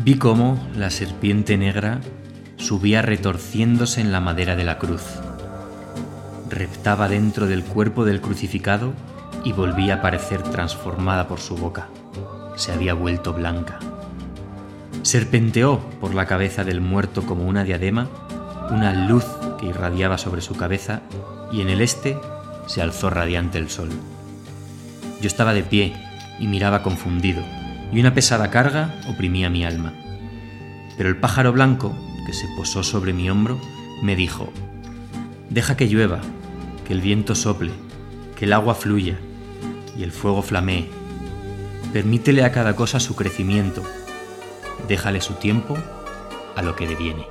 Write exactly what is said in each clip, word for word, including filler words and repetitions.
Vi cómo la serpiente negra subía retorciéndose en la madera de la cruz. Reptaba dentro del cuerpo del crucificado y volvía a aparecer transformada por su boca. Se había vuelto blanca. Serpenteó por la cabeza del muerto como una diadema, una luz que irradiaba sobre su cabeza, y en el este se alzó radiante el sol. Yo estaba de pie y miraba confundido, y una pesada carga oprimía mi alma. Pero el pájaro blanco, que se posó sobre mi hombro, me dijo: «Deja que llueva, que el viento sople, que el agua fluya y el fuego flamee. Permítele a cada cosa su crecimiento. Déjale su tiempo a lo que deviene».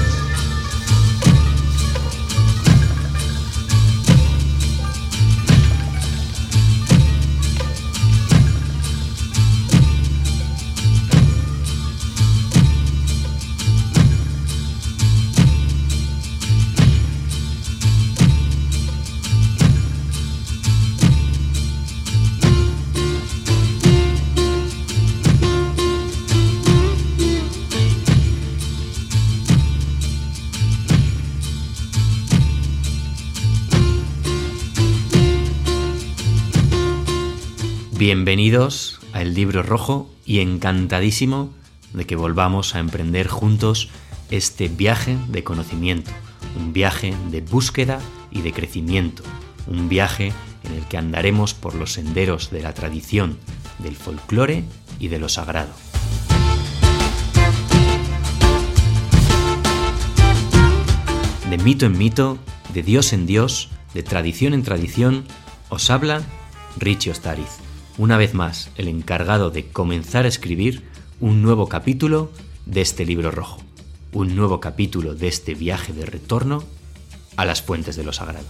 Bienvenidos a El Libro Rojo y encantadísimo de que volvamos a emprender juntos este viaje de conocimiento, un viaje de búsqueda y de crecimiento, un viaje en el que andaremos por los senderos de la tradición, del folclore y de lo sagrado. De mito en mito, de Dios en Dios, de tradición en tradición, os habla Richie Ostariz. Una vez más, el encargado de comenzar a escribir un nuevo capítulo de este libro rojo, un nuevo capítulo de este viaje de retorno a las fuentes de lo sagrado.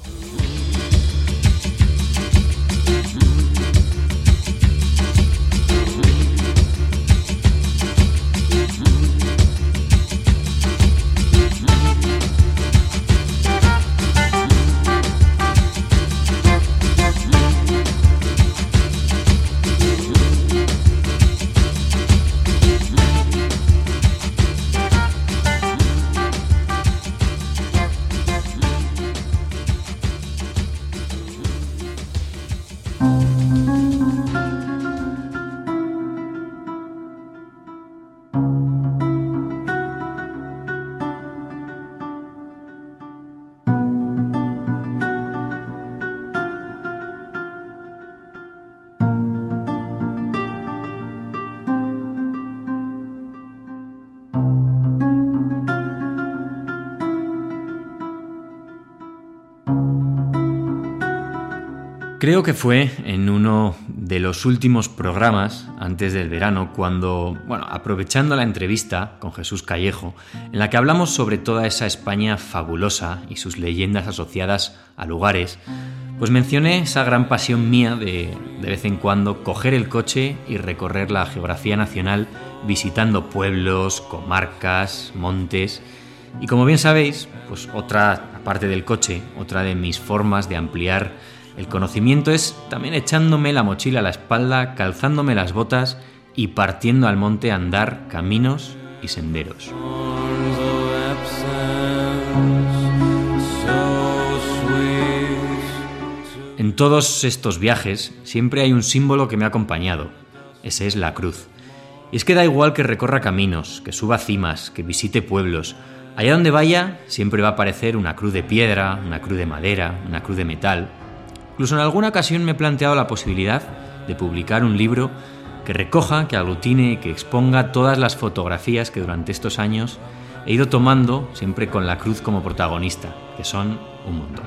Creo que fue en uno de los últimos programas antes del verano cuando, bueno, aprovechando la entrevista con Jesús Callejo, en la que hablamos sobre toda esa España fabulosa y sus leyendas asociadas a lugares, pues mencioné esa gran pasión mía de, de vez en cuando, coger el coche y recorrer la geografía nacional visitando pueblos, comarcas, montes. Y como bien sabéis, pues otra, aparte del coche, otra de mis formas de ampliar el conocimiento es también echándome la mochila a la espalda, calzándome las botas y partiendo al monte a andar caminos y senderos. En todos estos viajes siempre hay un símbolo que me ha acompañado. Ese es la cruz. Y es que da igual que recorra caminos, que suba cimas, que visite pueblos. Allá donde vaya siempre va a aparecer una cruz de piedra, una cruz de madera, una cruz de metal. Incluso en alguna ocasión me he planteado la posibilidad de publicar un libro que recoja, que aglutine y que exponga todas las fotografías que durante estos años he ido tomando, siempre con la cruz como protagonista, que son un montón.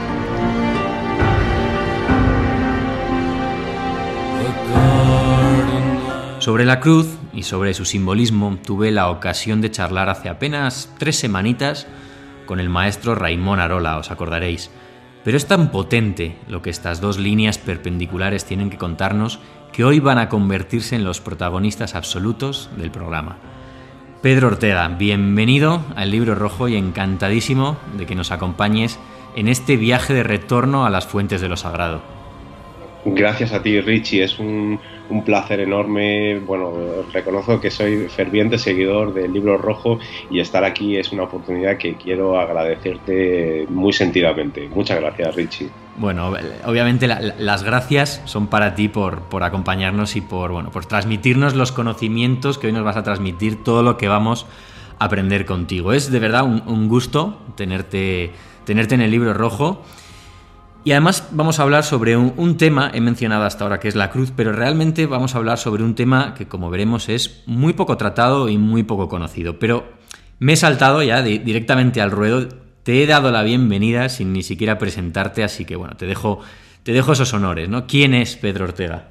Sobre la cruz y sobre su simbolismo tuve la ocasión de charlar hace apenas tres semanitas con el maestro Raimon Arola, os acordaréis. Pero es tan potente lo que estas dos líneas perpendiculares tienen que contarnos que hoy van a convertirse en los protagonistas absolutos del programa. Pedro Ortega, bienvenido al Libro Rojo y encantadísimo de que nos acompañes en este viaje de retorno a las fuentes de lo sagrado. Gracias a ti, Richie, es un, un placer enorme. Bueno, reconozco que soy ferviente seguidor del Libro Rojo y estar aquí es una oportunidad que quiero agradecerte muy sentidamente. Muchas gracias, Richie. Bueno, obviamente la, la, las gracias son para ti por, por acompañarnos y por, bueno, por transmitirnos los conocimientos que hoy nos vas a transmitir, todo lo que vamos a aprender contigo. Es de verdad un, un gusto tenerte, tenerte en el Libro Rojo. Y además vamos a hablar sobre un, un tema, he mencionado hasta ahora que es la cruz, pero realmente vamos a hablar sobre un tema que, como veremos, es muy poco tratado y muy poco conocido. Pero me he saltado ya de, directamente al ruedo, te he dado la bienvenida sin ni siquiera presentarte, así que bueno, te dejo, te dejo esos honores, ¿no? ¿Quién es Pedro Ortega?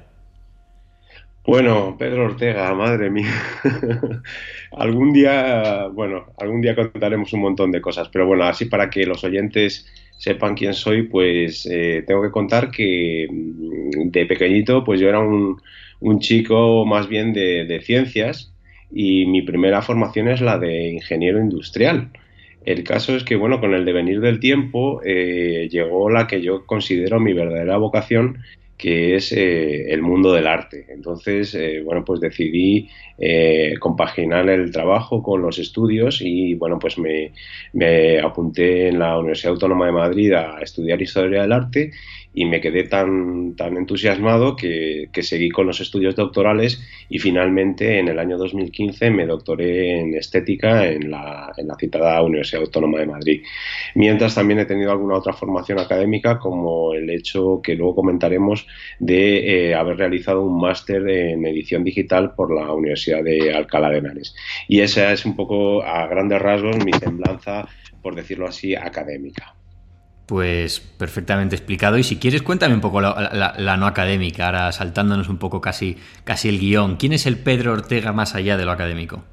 Bueno, Pedro Ortega, madre mía. Algún día, bueno, algún día contaremos un montón de cosas, pero bueno, así para que los oyentes sepan quién soy, pues eh, tengo que contar que mm, de pequeñito, pues yo era un, un chico más bien de, de ciencias y mi primera formación es la de ingeniero industrial. El caso es que, bueno, con el devenir del tiempo eh, llegó la que yo considero mi verdadera vocación, que es eh, el mundo del arte. Entonces, eh, bueno, pues decidí eh, compaginar el trabajo con los estudios y, bueno, pues me, me apunté en la Universidad Autónoma de Madrid a estudiar Historia del Arte y me quedé tan, tan entusiasmado que, que seguí con los estudios doctorales y finalmente en el año dos mil quince me doctoré en Estética en la, en la citada Universidad Autónoma de Madrid. Mientras también he tenido alguna otra formación académica, como el hecho que luego comentaremos de eh, haber realizado un máster en edición digital por la Universidad de Alcalá de Henares. Y esa es un poco, a grandes rasgos, mi semblanza, por decirlo así, académica. Pues perfectamente explicado. Y si quieres, cuéntame un poco la, la, la no académica, ahora saltándonos un poco casi, casi el guión. ¿Quién es el Pedro Ortega más allá de lo académico?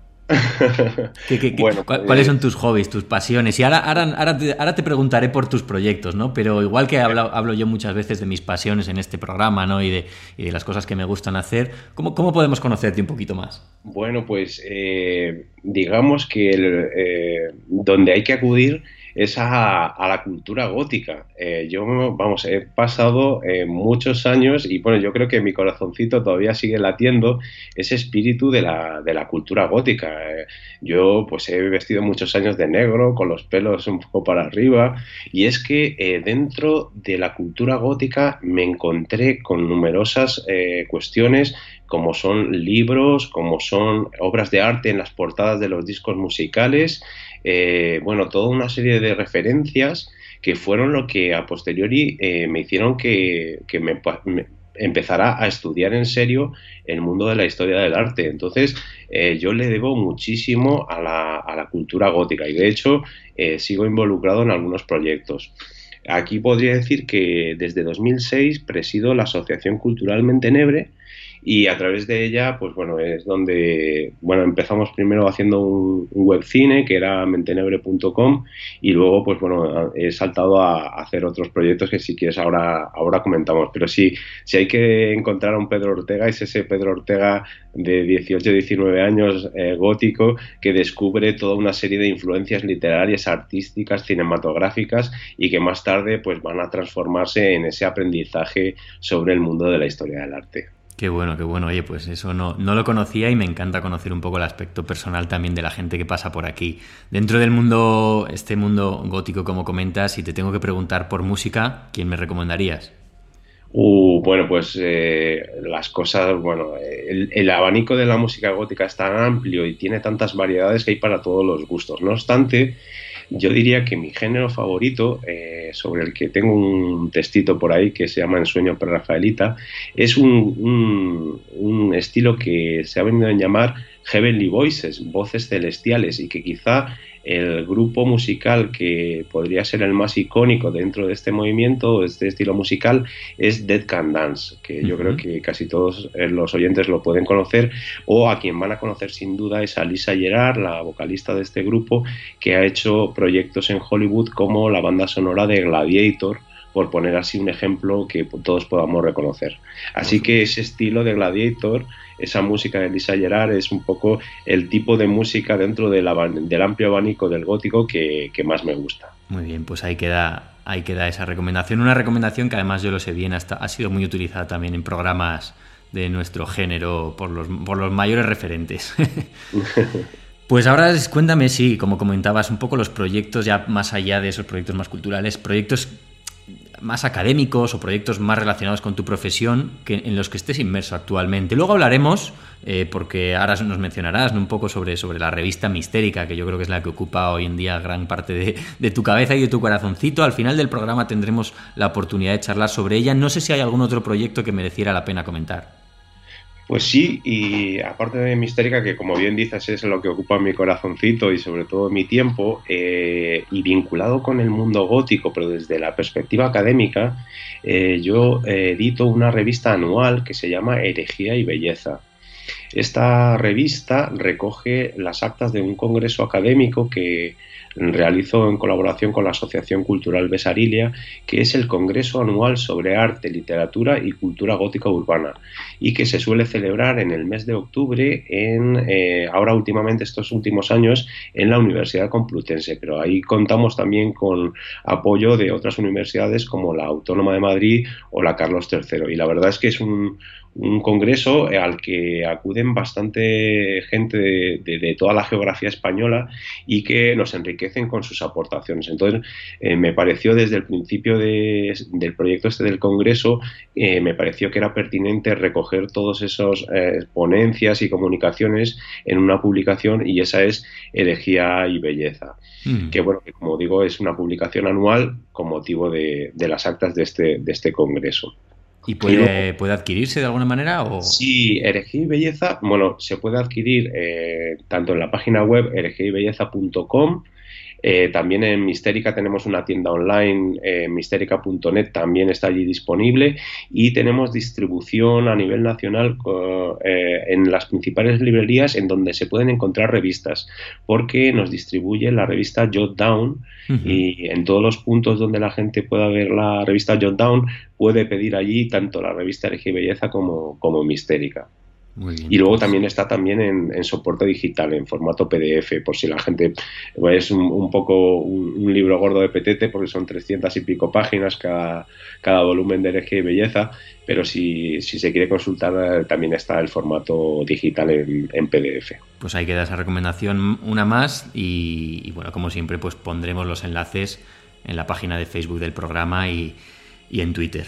¿Qué, qué, qué, Bueno, cu- ¿Cuáles pues, son tus hobbies, tus pasiones? Y ahora, ahora, ahora, te, ahora te preguntaré por tus proyectos, ¿no? Pero igual que hablo, hablo yo muchas veces de mis pasiones en este programa, ¿no? Y de, y de las cosas que me gustan hacer, ¿cómo, cómo podemos conocerte un poquito más? bueno, pues eh, digamos que el, eh, donde hay que acudir es a, a la cultura gótica. Eh, yo, vamos, he pasado eh, muchos años y bueno, yo creo que mi corazoncito todavía sigue latiendo ese espíritu de la, de la cultura gótica. Eh, yo pues he vestido muchos años de negro, con los pelos un poco para arriba, y es que eh, dentro de la cultura gótica me encontré con numerosas eh, cuestiones como son libros, como son obras de arte en las portadas de los discos musicales, eh, bueno, toda una serie de referencias que fueron lo que a posteriori eh, me hicieron que, que me, me empezara a estudiar en serio el mundo de la historia del arte. Entonces, eh, yo le debo muchísimo a la, a la cultura gótica y de hecho eh, sigo involucrado en algunos proyectos. Aquí podría decir que desde dos mil seis presido la Asociación Cultural Mentenebre y a través de ella, pues bueno, es donde, bueno, empezamos primero haciendo un, un webcine que era mentenebre punto com y luego, pues bueno, he saltado a, a hacer otros proyectos que si quieres ahora, ahora comentamos. Pero sí, si hay que encontrar a un Pedro Ortega, es ese Pedro Ortega de dieciocho, diecinueve años, eh, gótico, que descubre toda una serie de influencias literarias, artísticas, cinematográficas y que más tarde pues van a transformarse en ese aprendizaje sobre el mundo de la historia del arte. Qué bueno, qué bueno. Oye, pues eso no, no lo conocía y me encanta conocer un poco el aspecto personal también de la gente que pasa por aquí. Dentro del mundo, este mundo gótico, como comentas, si te tengo que preguntar por música, ¿quién me recomendarías? Uh, bueno, pues eh, las cosas, bueno, el, el abanico de la música gótica es tan amplio y tiene tantas variedades que hay para todos los gustos. No obstante, yo diría que mi género favorito, eh, sobre el que tengo un textito por ahí que se llama Ensueño prerrafaelita, es un, un, un estilo que se ha venido a llamar Heavenly Voices, voces celestiales, y que quizá el grupo musical que podría ser el más icónico dentro de este movimiento, de este estilo musical, es Dead Can Dance, que yo uh-huh. creo que casi todos los oyentes lo pueden conocer, o a quien van a conocer sin duda es a Lisa Gerard, la vocalista de este grupo, que ha hecho proyectos en Hollywood como la banda sonora de Gladiator, por poner así un ejemplo que todos podamos reconocer. Así que ese estilo de Gladiator, esa música de Lisa Gerard, es un poco el tipo de música dentro de la, del amplio abanico del gótico que, que más me gusta. Muy bien, pues ahí queda, Ahí queda esa recomendación. Una recomendación que además yo lo sé bien, hasta, ha sido muy utilizada también en programas de nuestro género por los, por los mayores referentes. Pues ahora cuéntame, sí, como comentabas, un poco los proyectos ya más allá de esos proyectos más culturales, proyectos más académicos o proyectos más relacionados con tu profesión que en los que estés inmerso actualmente. Luego hablaremos, eh, porque ahora nos mencionarás, ¿no?, un poco sobre, sobre la revista Mistérica, que yo creo que es la que ocupa hoy en día gran parte de, de tu cabeza y de tu corazoncito. Al final del programa tendremos la oportunidad de charlar sobre ella. No sé si hay algún otro proyecto que mereciera la pena comentar. Pues sí, y aparte de Mistérica, que como bien dices es lo que ocupa mi corazoncito y sobre todo mi tiempo, eh, y vinculado con el mundo gótico, pero desde la perspectiva académica, eh, yo eh, edito una revista anual que se llama Herejía y Belleza. Esta revista recoge las actas de un congreso académico que realizo en colaboración con la Asociación Cultural Besarilia, que es el Congreso Anual sobre Arte, Literatura y Cultura Gótica Urbana, y que se suele celebrar en el mes de octubre, en eh, ahora últimamente, estos últimos años, en la Universidad Complutense, pero ahí contamos también con apoyo de otras universidades como la Autónoma de Madrid o la Carlos tercero, y la verdad es que es un un congreso al que acuden bastante gente de, de, de toda la geografía española y que nos enriquecen con sus aportaciones. Entonces, eh, me pareció desde el principio de, del proyecto este del congreso, eh, me pareció que era pertinente recoger todos esos eh, ponencias y comunicaciones en una publicación, y esa es Herejía y Belleza. Mm. Que, bueno, que como digo, es una publicación anual con motivo de, de las actas de este, de este congreso. ¿Y puede, y luego, puede adquirirse de alguna manera? O... Sí, Herejía y Belleza, bueno, se puede adquirir eh, tanto en la página web herejía y belleza punto com, eh, también en Mistérica tenemos una tienda online, eh, mistérica punto net, también está allí disponible, y tenemos distribución a nivel nacional eh, en las principales librerías en donde se pueden encontrar revistas, porque nos distribuye la revista Jot Down, uh-huh. Y en todos los puntos donde la gente pueda ver la revista Jot Down puede pedir allí tanto la revista Herejía y Belleza como, como Mistérica. Muy bien, y luego pues también está también en, en soporte digital, en formato P D F, por si la gente, pues, es un, un poco un, un libro gordo de petete, porque son trescientas y pico páginas cada, cada volumen de Herejía y Belleza, pero si, si se quiere consultar también está el formato digital en, en P D F. Pues ahí queda esa recomendación, una más, y, y bueno, como siempre, pues pondremos los enlaces en la página de Facebook del programa y, y en Twitter.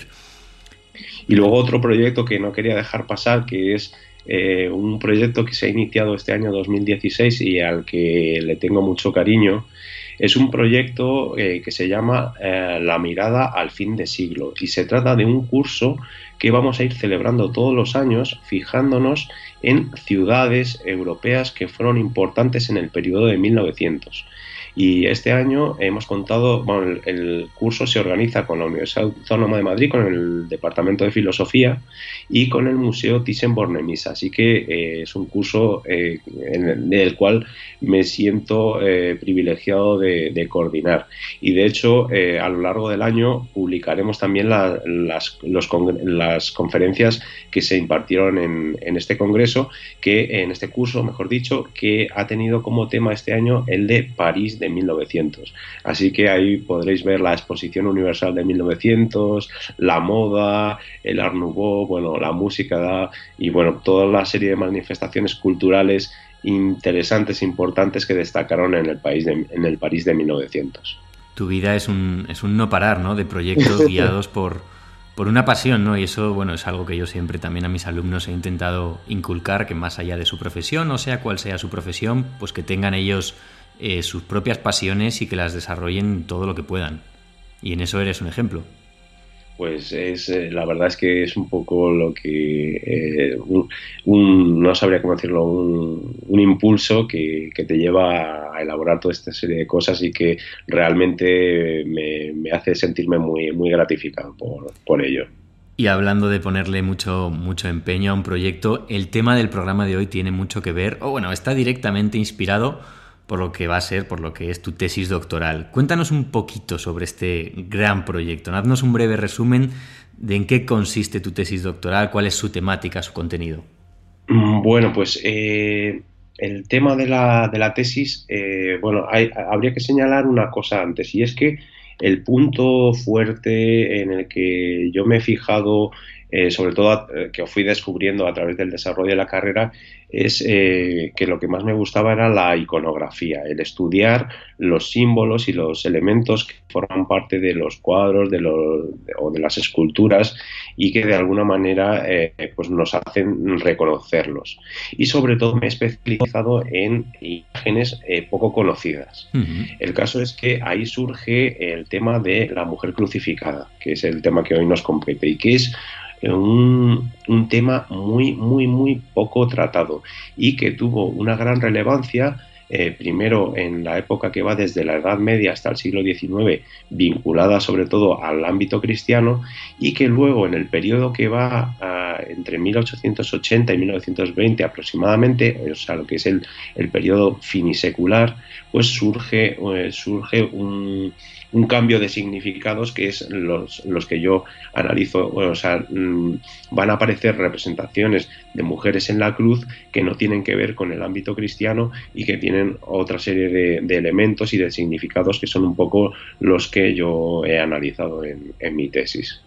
Y luego otro proyecto que no quería dejar pasar, que es Eh, un proyecto que se ha iniciado este año dos mil dieciséis y al que le tengo mucho cariño. Es un proyecto eh, que se llama eh, La mirada al fin de siglo, y se trata de un curso que vamos a ir celebrando todos los años, fijándonos en ciudades europeas que fueron importantes en el periodo de mil novecientos. Y este año hemos contado, bueno, el, el curso se organiza con la Universidad Autónoma de Madrid, con el Departamento de Filosofía y con el Museo Thyssen-Bornemisza. Así que eh, es un curso eh, en el, en el cual me siento eh, privilegiado de, de coordinar. Y de hecho, eh, a lo largo del año publicaremos también la, las, los, las conferencias que se impartieron en, en este congreso, que en este curso, mejor dicho, que ha tenido como tema este año el de París de mil novecientos. Así que ahí podréis ver la Exposición Universal de mil novecientos, la moda, el Art Nouveau, bueno, la música y bueno, toda la serie de manifestaciones culturales interesantes, importantes que destacaron en el país de, en el París de mil novecientos. Tu vida es un, es un no parar, ¿no?, de proyectos guiados por, por una pasión, ¿no? Y eso, bueno, es algo que yo siempre también a mis alumnos he intentado inculcar, que más allá de su profesión, o sea cual sea su profesión, pues que tengan ellos Eh, sus propias pasiones y que las desarrollen todo lo que puedan. Y en eso eres un ejemplo. Pues es eh, la verdad es que es un poco lo que eh, un, un, no sabría cómo decirlo, un, un impulso que, que te lleva a elaborar toda esta serie de cosas y que realmente me, me hace sentirme muy, muy gratificado por, por ello. Y hablando de ponerle mucho, mucho empeño a un proyecto, el tema del programa de hoy tiene mucho que ver, o bueno, está directamente inspirado por lo que va a ser, por lo que es tu tesis doctoral. Cuéntanos un poquito sobre este gran proyecto. Haznos un breve resumen de en qué consiste tu tesis doctoral, cuál es su temática, su contenido. Bueno, pues eh, el tema de la, de la tesis, eh, bueno, hay, habría que señalar una cosa antes, y es que el punto fuerte en el que yo me he fijado, eh, sobre todo eh, que fui descubriendo a través del desarrollo de la carrera, es eh, que lo que más me gustaba era la iconografía, el estudiar los símbolos y los elementos que forman parte de los cuadros de los, de, o de las esculturas y que de alguna manera eh, pues nos hacen reconocerlos. Y sobre todo me he especializado en imágenes eh, poco conocidas. Uh-huh. El caso es que ahí surge el tema de la mujer crucificada, que es el tema que hoy nos compete y que es Un, un tema muy, muy, muy poco tratado y que tuvo una gran relevancia, eh, primero en la época que va desde la Edad Media hasta el siglo diecinueve, vinculada sobre todo al ámbito cristiano, y que luego en el periodo que va a, entre mil ochocientos ochenta y mil novecientos veinte aproximadamente, o sea, lo que es el, el periodo finisecular, pues surge, eh, surge un... un cambio de significados que es los, los que yo analizo, o sea, van a aparecer representaciones de mujeres en la cruz que no tienen que ver con el ámbito cristiano y que tienen otra serie de, de elementos y de significados que son un poco los que yo he analizado en, en mi tesis.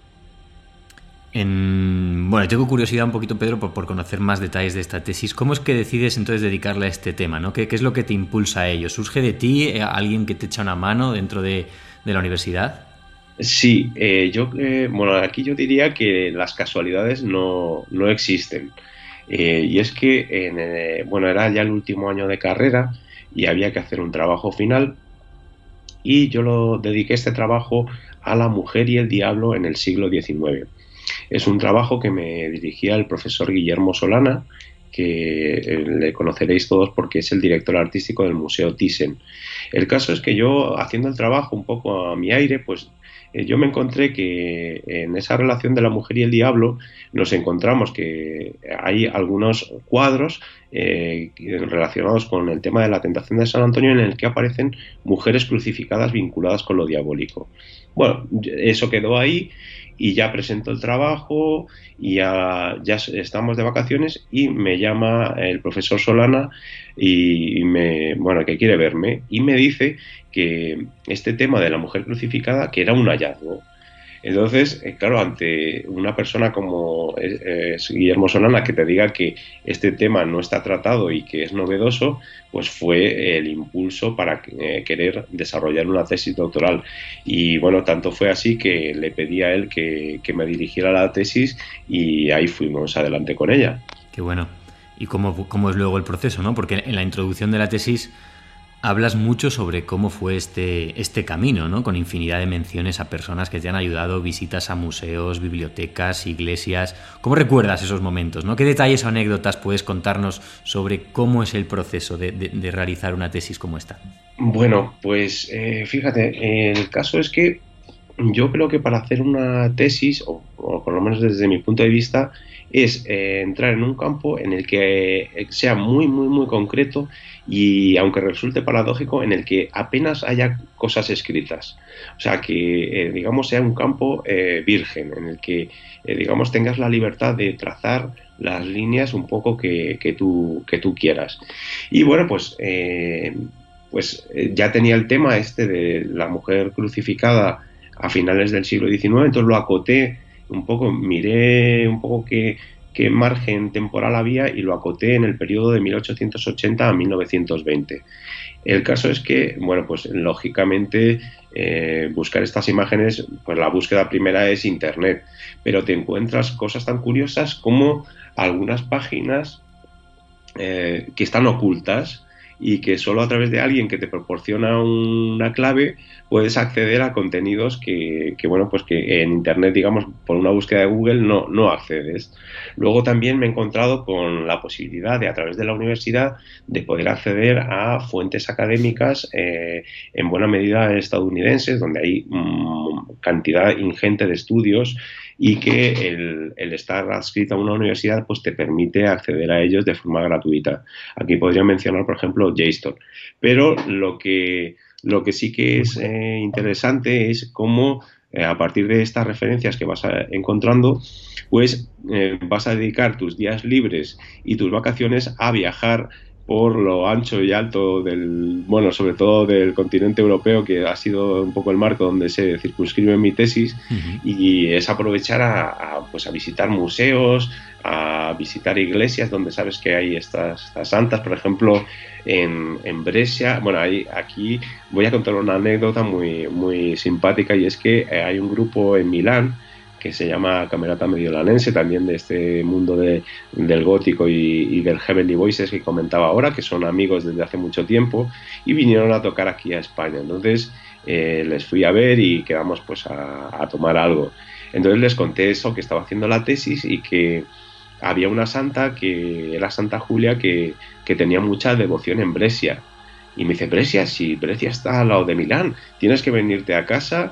En, bueno, tengo curiosidad un poquito, Pedro, por, por conocer más detalles de esta tesis. ¿Cómo es que decides entonces dedicarle a este tema, ¿no? ¿Qué, qué es lo que te impulsa a ello? ¿Surge de ti eh, alguien que te echa una mano dentro de, de la universidad? Sí, eh, yo, eh, bueno, aquí yo diría que las casualidades no, no existen. Eh, y es que, en, eh, bueno, era ya el último año de carrera y había que hacer un trabajo final y yo lo dediqué este trabajo a la mujer y el diablo en el siglo diecinueve. Es un trabajo que me dirigía el profesor Guillermo Solana, que le conoceréis todos porque es el director artístico del Museo Thyssen. El caso es que yo, haciendo el trabajo un poco a mi aire, pues eh, yo me encontré que en esa relación de la mujer y el diablo nos encontramos que hay algunos cuadros eh, relacionados con el tema de la tentación de San Antonio en el que aparecen mujeres crucificadas vinculadas con lo diabólico. Bueno, eso quedó ahí y ya presento el trabajo y ya, ya estamos de vacaciones y me llama el profesor Solana y me, bueno, que quiere verme y me dice que este tema de la mujer crucificada que era un hallazgo. Entonces, eh, claro, ante una persona como eh, es Guillermo Solana que te diga que este tema no está tratado y que es novedoso, pues fue el impulso para eh, querer desarrollar una tesis doctoral. Y bueno, tanto fue así que le pedí a él que, que me dirigiera la tesis y ahí fuimos adelante con ella. Qué bueno. ¿Y cómo, cómo es luego el proceso, no? Porque en la introducción de la tesis hablas mucho sobre cómo fue este, este camino, ¿no? Con infinidad de menciones a personas que te han ayudado, visitas a museos, bibliotecas, iglesias. ¿Cómo recuerdas esos momentos, ¿no? ¿Qué detalles o anécdotas puedes contarnos sobre cómo es el proceso de, de, de realizar una tesis como esta? Bueno, pues eh, fíjate, el caso es que yo creo que para hacer una tesis, o, o por lo menos desde mi punto de vista, es eh, entrar en un campo en el que eh, sea muy, muy, muy concreto y, aunque resulte paradójico, en el que apenas haya cosas escritas. O sea, que, eh, digamos, sea un campo eh, virgen, en el que, eh, digamos, tengas la libertad de trazar las líneas un poco que, que, tú, que tú quieras. Y bueno, pues... Eh, pues eh, ya tenía el tema este de la mujer crucificada a finales del siglo diecinueve, entonces lo acoté un poco, miré un poco qué, qué margen temporal había y lo acoté en el periodo de mil ochocientos ochenta a mil novecientos veinte. El caso es que, bueno, pues lógicamente eh, buscar estas imágenes, pues la búsqueda primera es Internet, pero te encuentras cosas tan curiosas como algunas páginas eh, que están ocultas y que solo a través de alguien que te proporciona una clave puedes acceder a contenidos que, que bueno, pues que en Internet, digamos, por una búsqueda de Google no, no accedes. Luego también me he encontrado con la posibilidad de, a través de la universidad, de poder acceder a fuentes académicas eh, en buena medida estadounidenses, donde hay mmm, cantidad ingente de estudios y que el, el estar adscrito a una universidad pues te permite acceder a ellos de forma gratuita. Aquí podría mencionar, por ejemplo, JSTOR. Pero lo que, lo que sí que es eh, interesante es cómo eh, a partir de estas referencias que vas a, encontrando, pues eh, vas a dedicar tus días libres y tus vacaciones a viajar por lo ancho y alto del, bueno, sobre todo del continente europeo, que ha sido un poco el marco donde se circunscribe mi tesis, Uh-huh. y es aprovechar a, a, pues a visitar museos, a visitar iglesias donde sabes que hay estas, estas santas, por ejemplo, en, en Brescia. Bueno, hay, aquí voy a contar una anécdota muy, muy simpática, y es que hay un grupo en Milán que se llama Camerata Mediolanense, también de este mundo de, del gótico y, y del Heavenly Voices que comentaba ahora, que son amigos desde hace mucho tiempo, y vinieron a tocar aquí a España. Entonces eh, les fui a ver y quedamos pues a, a tomar algo. Entonces les conté eso, que estaba haciendo la tesis y que había una santa, que era Santa Julia, que, que tenía mucha devoción en Brescia. Y me dice: Brescia, sí, Brescia está al lado de Milán, tienes que venirte a casa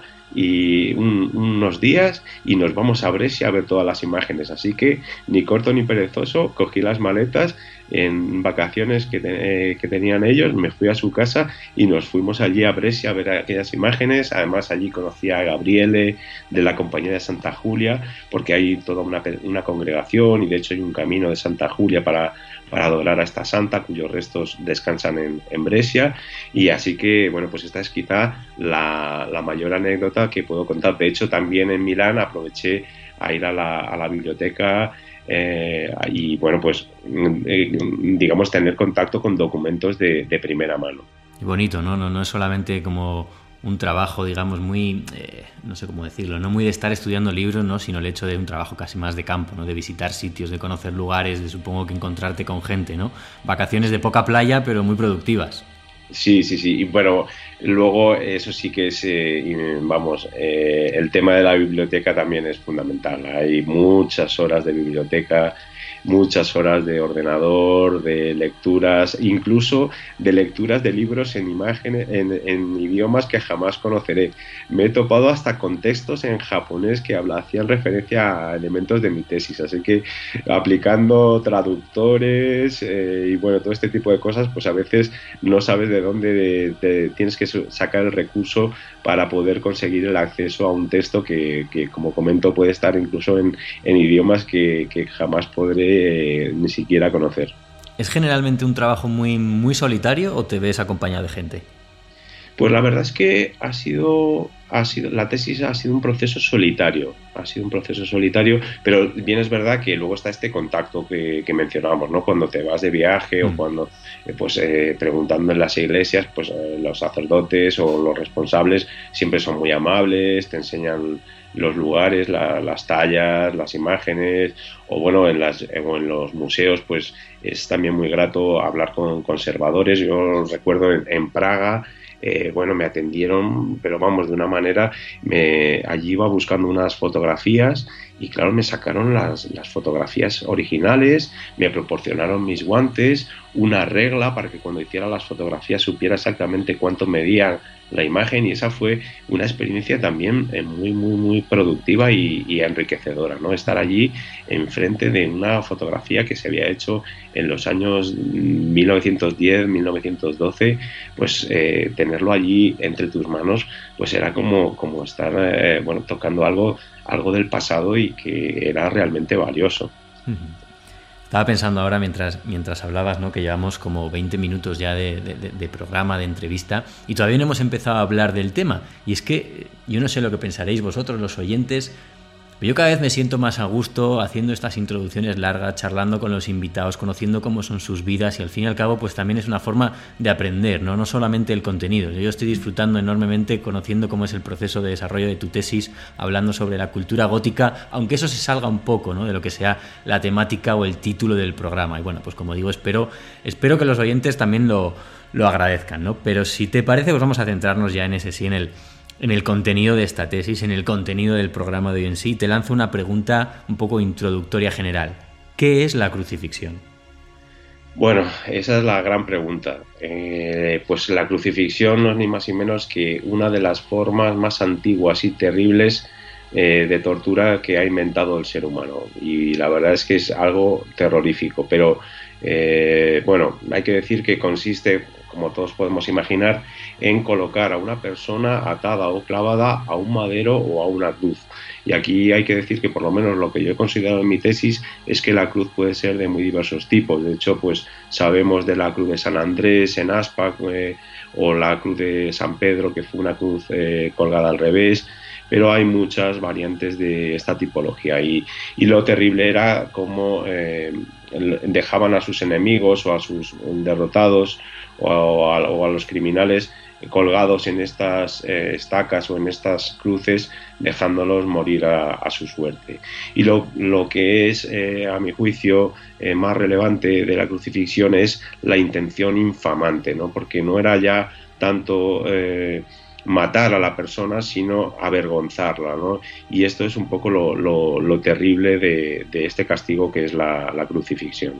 y un, unos días y nos vamos a Brescia a ver todas las imágenes. Así que, ni corto ni perezoso, cogí las maletas en vacaciones que, te, que tenían ellos, me fui a su casa y nos fuimos allí a Brescia a ver aquellas imágenes. Además, allí conocí a Gabriele de la Compañía de Santa Julia, porque hay toda una, una congregación, y de hecho hay un camino de Santa Julia para, para adorar a esta santa, cuyos restos descansan en, en Brescia. Y así que, bueno, pues esta es quizá la, la mayor anécdota que puedo contar. De hecho, también en Milán aproveché a ir a la, a la biblioteca eh, y, bueno, pues eh, digamos, tener contacto con documentos de, de primera mano. Y bonito, ¿no? No, no es solamente como un trabajo, digamos, muy, eh, no sé cómo decirlo, no muy de estar estudiando libros, ¿no? Sino el hecho de un trabajo casi más de campo, ¿no? De visitar sitios, de conocer lugares, de supongo que encontrarte con gente, ¿no? Vacaciones de poca playa, pero muy productivas. Sí, sí, sí. Y bueno, luego eso sí que es, eh, vamos, eh, el tema de la biblioteca también es fundamental. Hay muchas horas de biblioteca, muchas horas de ordenador, de lecturas, incluso de lecturas de libros en imágenes, en, en idiomas que jamás conoceré. Me he topado hasta con textos en japonés que habla, hacían referencia a elementos de mi tesis, así que aplicando traductores eh, y bueno, todo este tipo de cosas, pues a veces no sabes de dónde de, de, tienes que sacar el recurso para poder conseguir el acceso a un texto que, que como comento, puede estar incluso en, en idiomas que, que jamás podré eh, ni siquiera conocer. ¿Es generalmente un trabajo muy, muy solitario o te ves acompañado de gente? Pues la verdad es que ha sido, ha sido, la tesis ha sido un proceso solitario, ha sido un proceso solitario, pero bien es verdad que luego está este contacto que, que mencionábamos, ¿no? Cuando te vas de viaje mm. o cuando, eh, pues eh, preguntando en las iglesias, pues eh, los sacerdotes o los responsables siempre son muy amables, te enseñan los lugares, la, las tallas, las imágenes, o bueno, en, las, o en los museos, pues es también muy grato hablar con conservadores. Yo recuerdo en, en Praga, Eh, bueno, me atendieron, pero vamos, de una manera, me, allí iba buscando unas fotografías y claro, me sacaron las, las fotografías originales, me proporcionaron mis guantes, una regla para que cuando hiciera las fotografías supiera exactamente cuánto medía la imagen, y esa fue una experiencia también eh, muy, muy, muy productiva y, y enriquecedora, ¿no? Estar allí enfrente de una fotografía que se había hecho en los años mil novecientos diez, mil novecientos doce, pues eh, tenerlo allí entre tus manos, pues era como, como estar, eh, bueno, tocando algo, algo del pasado y que era realmente valioso. Uh-huh. Estaba pensando ahora mientras, mientras hablabas, ¿no? Que llevamos como veinte minutos ya de, de, de programa, de entrevista, y todavía no hemos empezado a hablar del tema. Y es que yo no sé lo que pensaréis vosotros, los oyentes, pero yo cada vez me siento más a gusto haciendo estas introducciones largas, charlando con los invitados, conociendo cómo son sus vidas, y al fin y al cabo pues también es una forma de aprender, ¿no? No solamente el contenido. Yo estoy disfrutando enormemente conociendo cómo es el proceso de desarrollo de tu tesis, hablando sobre la cultura gótica, aunque eso se salga un poco, ¿no? De lo que sea la temática o el título del programa. Y bueno, pues como digo, espero, espero que los oyentes también lo, lo agradezcan, ¿no? Pero si te parece, pues vamos a centrarnos ya en ese sí, en el en el contenido de esta tesis, en el contenido del programa de hoy en sí. Te lanzo una pregunta un poco introductoria general. ¿Qué es la crucifixión? Bueno, esa es la gran pregunta. Eh, pues la crucifixión no es ni más ni menos que una de las formas más antiguas y terribles eh, de tortura que ha inventado el ser humano. Y la verdad es que es algo terrorífico. Pero, eh, bueno, hay que decir que consiste, como todos podemos imaginar, en colocar a una persona atada o clavada a un madero o a una cruz. Y aquí hay que decir que, por lo menos lo que yo he considerado en mi tesis, es que la cruz puede ser de muy diversos tipos. De hecho, pues sabemos de la cruz de San Andrés en Aspa, eh, o la cruz de San Pedro, que fue una cruz eh, colgada al revés, pero hay muchas variantes de esta tipología. Y, y lo terrible era cómo eh, dejaban a sus enemigos o a sus derrotados o a, o a los criminales colgados en estas eh, estacas o en estas cruces, dejándolos morir a, a su suerte. Y lo, lo que es, eh, a mi juicio, eh, más relevante de la crucifixión es la intención infamante, ¿no? Porque no era ya tanto eh, matar a la persona, sino avergonzarla, ¿no? Y esto es un poco lo, lo, lo terrible de, de este castigo que es la, la crucifixión.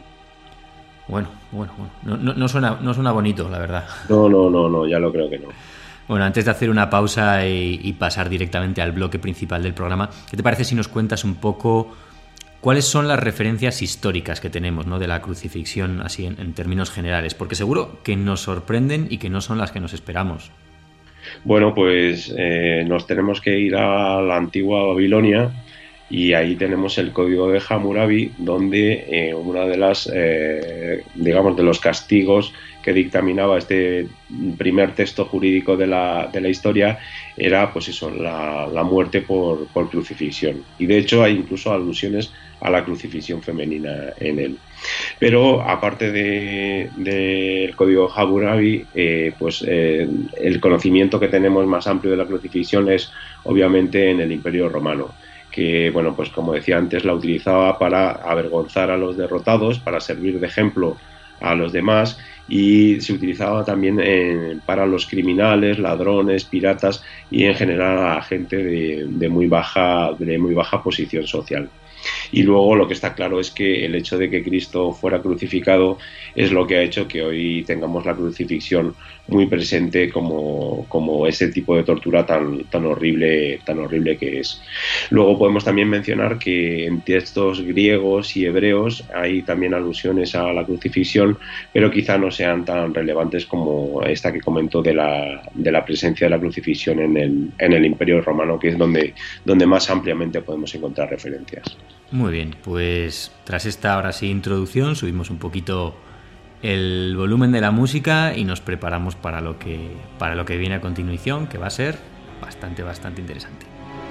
Bueno, bueno, bueno. No, no, no, suena, no suena bonito, la verdad. No, no, no, no, ya lo creo que no. Bueno, antes de hacer una pausa y, y pasar directamente al bloque principal del programa, ¿qué te parece si nos cuentas un poco cuáles son las referencias históricas que tenemos, ¿no?, de la crucifixión, así en, en términos generales? Porque seguro que nos sorprenden y que no son las que nos esperamos. Bueno, pues eh, nos tenemos que ir a la antigua Babilonia. Y ahí tenemos el código de Hammurabi, donde eh, una de las, eh, digamos, de los castigos que dictaminaba este primer texto jurídico de la, de la historia era, pues eso, la, la muerte por, por crucifixión. Y de hecho hay incluso alusiones a la crucifixión femenina en él. Pero aparte del de código Hammurabi, eh, pues eh, el conocimiento que tenemos más amplio de la crucifixión es obviamente en el Imperio Romano, que, bueno, pues como decía antes, la utilizaba para avergonzar a los derrotados, para servir de ejemplo a los demás, y se utilizaba también eh, para los criminales, ladrones, piratas y en general a gente de, de muy baja, de muy baja posición social. Y luego lo que está claro es que el hecho de que Cristo fuera crucificado es lo que ha hecho que hoy tengamos la crucifixión muy presente como, como ese tipo de tortura tan, tan horrible, tan horrible que es. Luego podemos también mencionar que en textos griegos y hebreos hay también alusiones a la crucifixión, pero quizá no sean tan relevantes como esta que comento de la, de la presencia de la crucifixión en el, en el Imperio Romano, que es donde, donde más ampliamente podemos encontrar referencias. Muy bien, pues tras esta ahora sí introducción subimos un poquito el volumen de la música y nos preparamos para lo que, para lo que viene a continuación, que va a ser bastante, bastante interesante.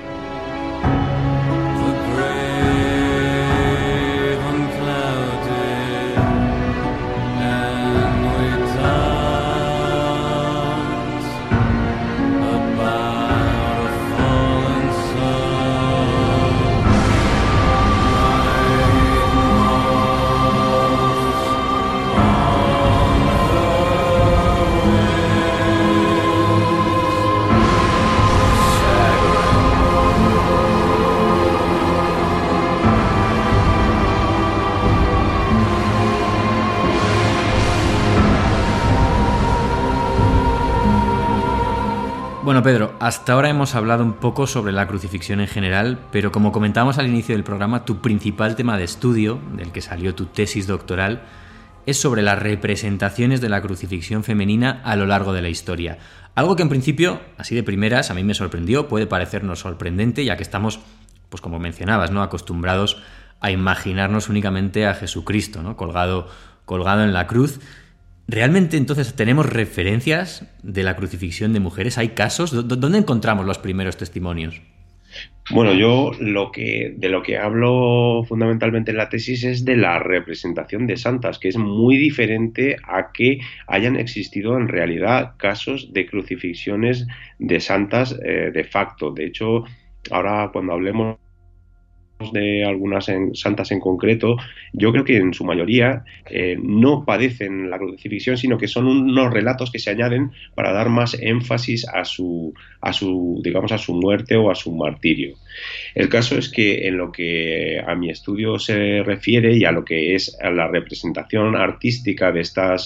Bueno, Pedro, hasta ahora hemos hablado un poco sobre la crucifixión en general, pero como comentábamos al inicio del programa, tu principal tema de estudio, del que salió tu tesis doctoral, es sobre las representaciones de la crucifixión femenina a lo largo de la historia. Algo que en principio, así de primeras, a mí me sorprendió, puede parecernos sorprendente, ya que estamos, pues como mencionabas, ¿no?, acostumbrados a imaginarnos únicamente a Jesucristo, ¿no?, colgado, colgado en la cruz. ¿Realmente entonces tenemos referencias de la crucifixión de mujeres? ¿Hay casos? ¿Dónde encontramos los primeros testimonios? Bueno, yo lo que, de lo que hablo fundamentalmente en la tesis es de la representación de santas, que es muy diferente a que hayan existido en realidad casos de crucifixiones de santas eh, de facto. De hecho, ahora cuando hablemos de algunas en, santas en concreto, yo creo que en su mayoría eh, no padecen la crucifixión, sino que son unos relatos que se añaden para dar más énfasis a su, a su, digamos, a su muerte o a su martirio. El caso es que en lo que a mi estudio se refiere y a lo que es a la representación artística de estas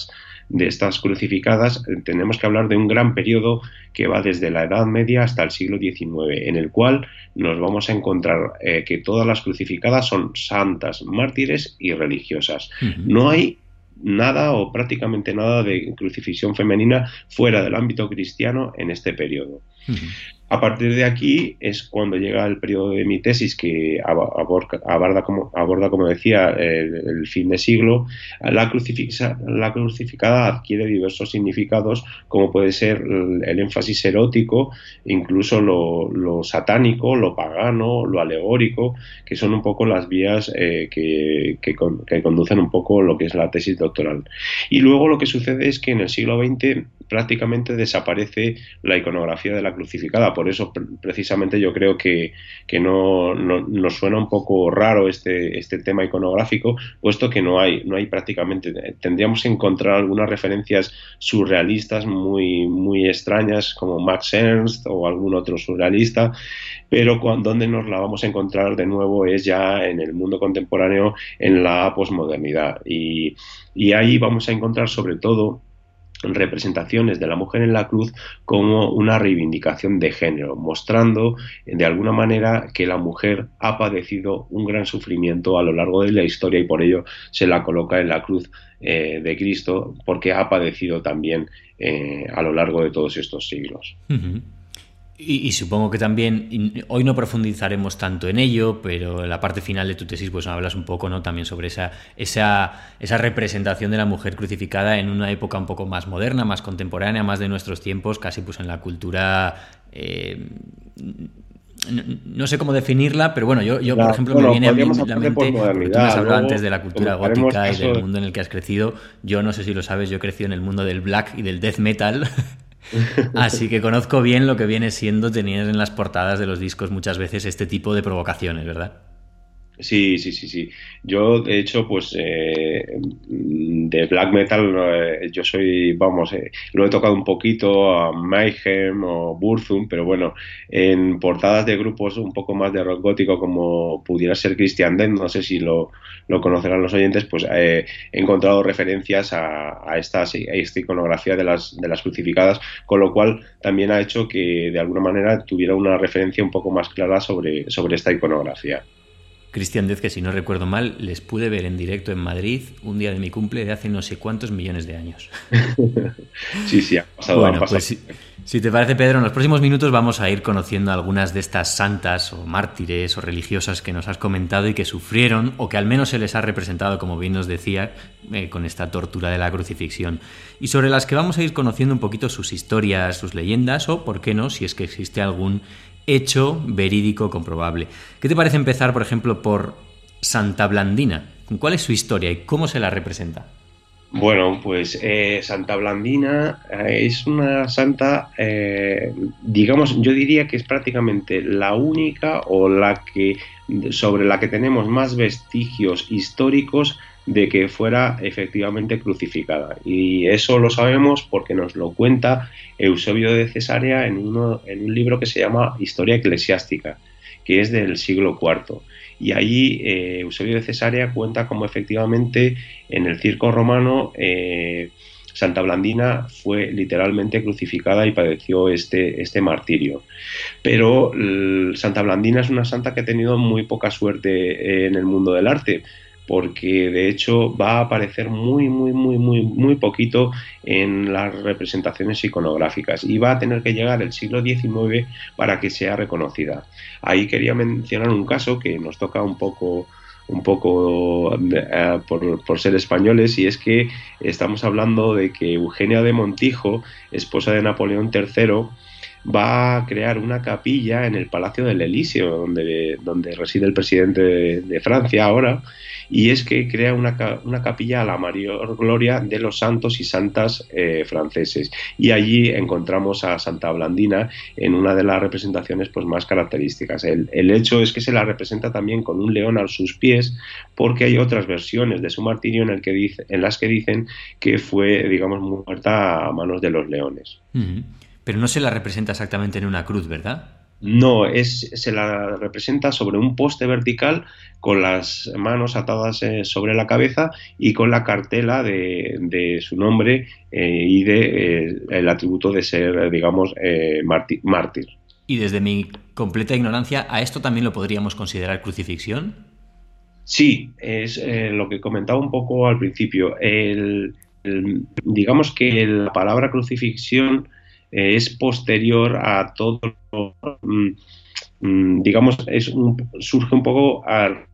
de estas crucificadas, tenemos que hablar de un gran periodo que va desde la Edad Media hasta el siglo diecinueve, en el cual nos vamos a encontrar eh, que todas las crucificadas son santas, mártires y religiosas. Uh-huh. No hay nada o prácticamente nada de crucifixión femenina fuera del ámbito cristiano en este periodo. Uh-huh. A partir de aquí es cuando llega el periodo de mi tesis, que aborda, aborda, como, aborda, como decía, el, el fin de siglo. La, crucifixa, la crucificada adquiere diversos significados, como puede ser el, el énfasis erótico, incluso lo, lo satánico, lo pagano, lo alegórico, que son un poco las vías eh, que, que, con, que conducen un poco lo que es la tesis doctoral. Y luego lo que sucede es que en el siglo veinte prácticamente desaparece la iconografía de la crucificada. Por eso precisamente yo creo que, que no, no nos suena un poco raro este, este tema iconográfico, puesto que no hay, no hay prácticamente, tendríamos que encontrar algunas referencias surrealistas muy, muy extrañas, como Max Ernst o algún otro surrealista, pero cuando, donde nos la vamos a encontrar de nuevo es ya en el mundo contemporáneo, en la posmodernidad, y, y ahí vamos a encontrar sobre todo representaciones de la mujer en la cruz como una reivindicación de género, mostrando de alguna manera que la mujer ha padecido un gran sufrimiento a lo largo de la historia y por ello se la coloca en la cruz eh, de Cristo, porque ha padecido también eh, a lo largo de todos estos siglos. Uh-huh. Y, y supongo que también, hoy no profundizaremos tanto en ello, pero en la parte final de tu tesis pues hablas un poco, ¿no?, también sobre esa, esa, esa representación de la mujer crucificada en una época un poco más moderna, más contemporánea, más de nuestros tiempos, casi pues en la cultura... Eh, no, no sé cómo definirla, pero bueno, yo, yo por ejemplo, bueno, me viene a mí la mente, porque tú me has hablado antes de la cultura gótica y del mundo en el que has crecido. Yo no sé si lo sabes, yo he crecido en el mundo del black y del death metal. Así que conozco bien lo que viene siendo tener en las portadas de los discos muchas veces este tipo de provocaciones, ¿verdad? Sí, sí, sí, sí. Yo, de hecho, pues eh, de black metal eh, yo soy, vamos, eh, lo he tocado un poquito a Mayhem o Burzum, pero bueno, en portadas de grupos un poco más de rock gótico como pudiera ser Christian Death, no sé si lo, lo conocerán los oyentes, pues eh, he encontrado referencias a, a, esta, a esta iconografía de las, de las crucificadas, con lo cual también ha hecho que de alguna manera tuviera una referencia un poco más clara sobre, sobre esta iconografía. Christian Death, que si no recuerdo mal, les pude ver en directo en Madrid un día de mi cumple de hace no sé cuántos millones de años. Sí, sí, ha pasado. Bueno, ha pasado. Pues si, si te parece, Pedro, en los próximos minutos vamos a ir conociendo algunas de estas santas o mártires o religiosas que nos has comentado y que sufrieron, o que al menos se les ha representado, como bien nos decía, eh, con esta tortura de la crucifixión. Y sobre las que vamos a ir conociendo un poquito sus historias, sus leyendas, o, por qué no, si es que existe algún hecho verídico comprobable. ¿Qué te parece empezar, por ejemplo, por Santa Blandina? ¿Cuál es su historia y cómo se la representa? Bueno, pues eh, Santa Blandina eh, es una santa, eh, digamos, yo diría que es prácticamente la única o la que sobre la que tenemos más vestigios históricos de que fuera efectivamente crucificada, y eso lo sabemos porque nos lo cuenta Eusebio de Cesarea en, uno, en un libro que se llama Historia Eclesiástica, que es del siglo cuarto, y allí eh, Eusebio de Cesarea cuenta cómo efectivamente en el circo romano eh, Santa Blandina fue literalmente crucificada y padeció este, este martirio. Pero l- Santa Blandina es una santa que ha tenido muy poca suerte en el mundo del arte, porque de hecho va a aparecer muy, muy, muy, muy, muy poquito en las representaciones iconográficas y va a tener que llegar el siglo diecinueve para que sea reconocida. Ahí quería mencionar un caso que nos toca un poco, un poco uh, por, por ser españoles, y es que estamos hablando de que Eugenia de Montijo, esposa de Napoleón tercero, va a crear una capilla en el Palacio del Elíseo, donde, donde reside el presidente de, de Francia ahora, y es que crea una, una capilla a la mayor gloria de los santos y santas eh, franceses, y allí encontramos a Santa Blandina en una de las representaciones pues, más características. El, el hecho es que se la representa también con un león a sus pies, porque hay otras versiones de su martirio en, el que dice, en las que dicen que fue, digamos, muerta a manos de los leones. Uh-huh. Pero no se la representa exactamente en una cruz, ¿verdad? No, es, se la representa sobre un poste vertical con las manos atadas eh, sobre la cabeza y con la cartela de, de su nombre eh, y de eh, el atributo de ser, digamos, eh, mártir, mártir. Y desde mi completa ignorancia, ¿a esto también lo podríamos considerar crucifixión? Sí, es eh, lo que comentaba un poco al principio. El, el, digamos que la palabra crucifixión eh, es posterior a todo lo, mm, digamos, es un, surge un poco a,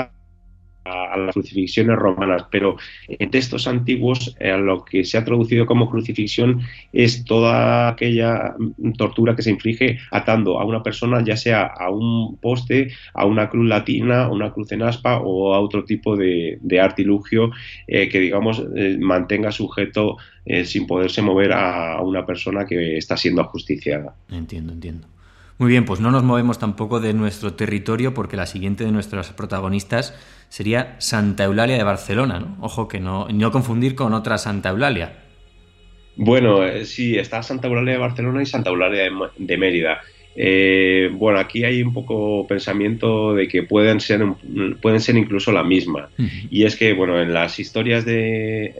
a las crucifixiones romanas, pero en textos antiguos eh, lo que se ha traducido como crucifixión es toda aquella tortura que se inflige atando a una persona, ya sea a un poste, a una cruz latina, a una cruz en aspa o a otro tipo de, de artilugio eh, que, digamos, eh, mantenga sujeto eh, sin poderse mover a una persona que está siendo ajusticiada. Entiendo, entiendo. Muy bien, pues no nos movemos tampoco de nuestro territorio porque la siguiente de nuestras protagonistas sería Santa Eulalia de Barcelona, ¿no? Ojo que no, no confundir con otra Santa Eulalia. Bueno, eh, sí, está Santa Eulalia de Barcelona y Santa Eulalia de, de Mérida. Eh, bueno, aquí hay un poco pensamiento de que pueden ser, pueden ser incluso la misma. Uh-huh. Y es que, bueno, en las historias de,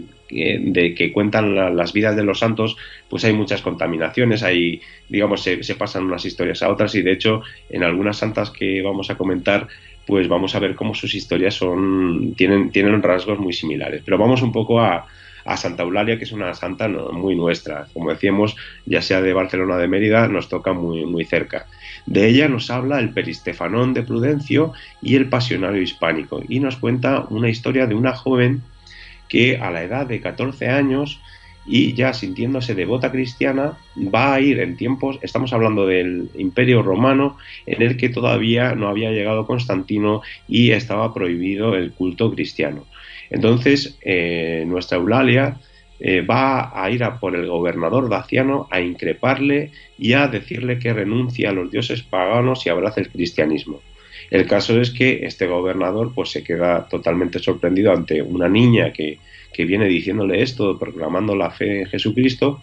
de que cuentan la, las vidas de los santos, pues hay muchas contaminaciones, hay, digamos, se, se pasan unas historias a otras y, de hecho, en algunas santas que vamos a comentar, pues vamos a ver cómo sus historias son tienen, tienen rasgos muy similares. Pero vamos un poco a a Santa Eulalia, que es una santa muy nuestra. Como decíamos, ya sea de Barcelona o de Mérida, nos toca muy, muy cerca. De ella nos habla el Peristefanón de Prudencio y el Pasionario hispánico, y nos cuenta una historia de una joven que a la edad de catorce años y ya sintiéndose devota cristiana, va a ir en tiempos, estamos hablando del Imperio Romano, en el que todavía no había llegado Constantino y estaba prohibido el culto cristiano. Entonces, eh, nuestra Eulalia eh, va a ir a por el gobernador daciano a increparle y a decirle que renuncie a los dioses paganos y abrace el cristianismo. El caso es que este gobernador pues, se queda totalmente sorprendido ante una niña que, que viene diciéndole esto, proclamando la fe en Jesucristo,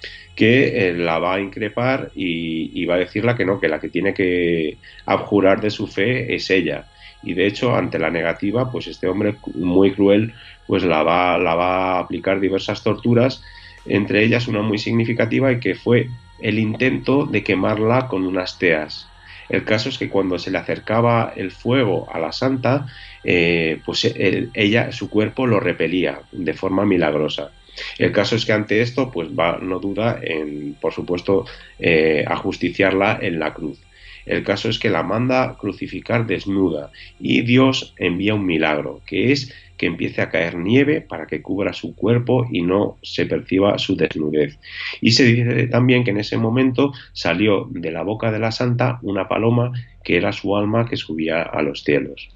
que eh, la va a increpar y, y va a decirle que no, que la que tiene que abjurar de su fe es ella. Y de hecho, ante la negativa, pues este hombre muy cruel pues la va, la va a aplicar diversas torturas, entre ellas una muy significativa y que fue el intento de quemarla con unas teas. El caso es que cuando se le acercaba el fuego a la santa, eh, pues el, ella, su cuerpo lo repelía de forma milagrosa. El caso es que ante esto, pues va, no duda en, por supuesto, eh, ajusticiarla en la cruz. El caso es que la manda crucificar desnuda y Dios envía un milagro, que es que empiece a caer nieve para que cubra su cuerpo y no se perciba su desnudez. Y se dice también que en ese momento salió de la boca de la santa una paloma que era su alma que subía a los cielos.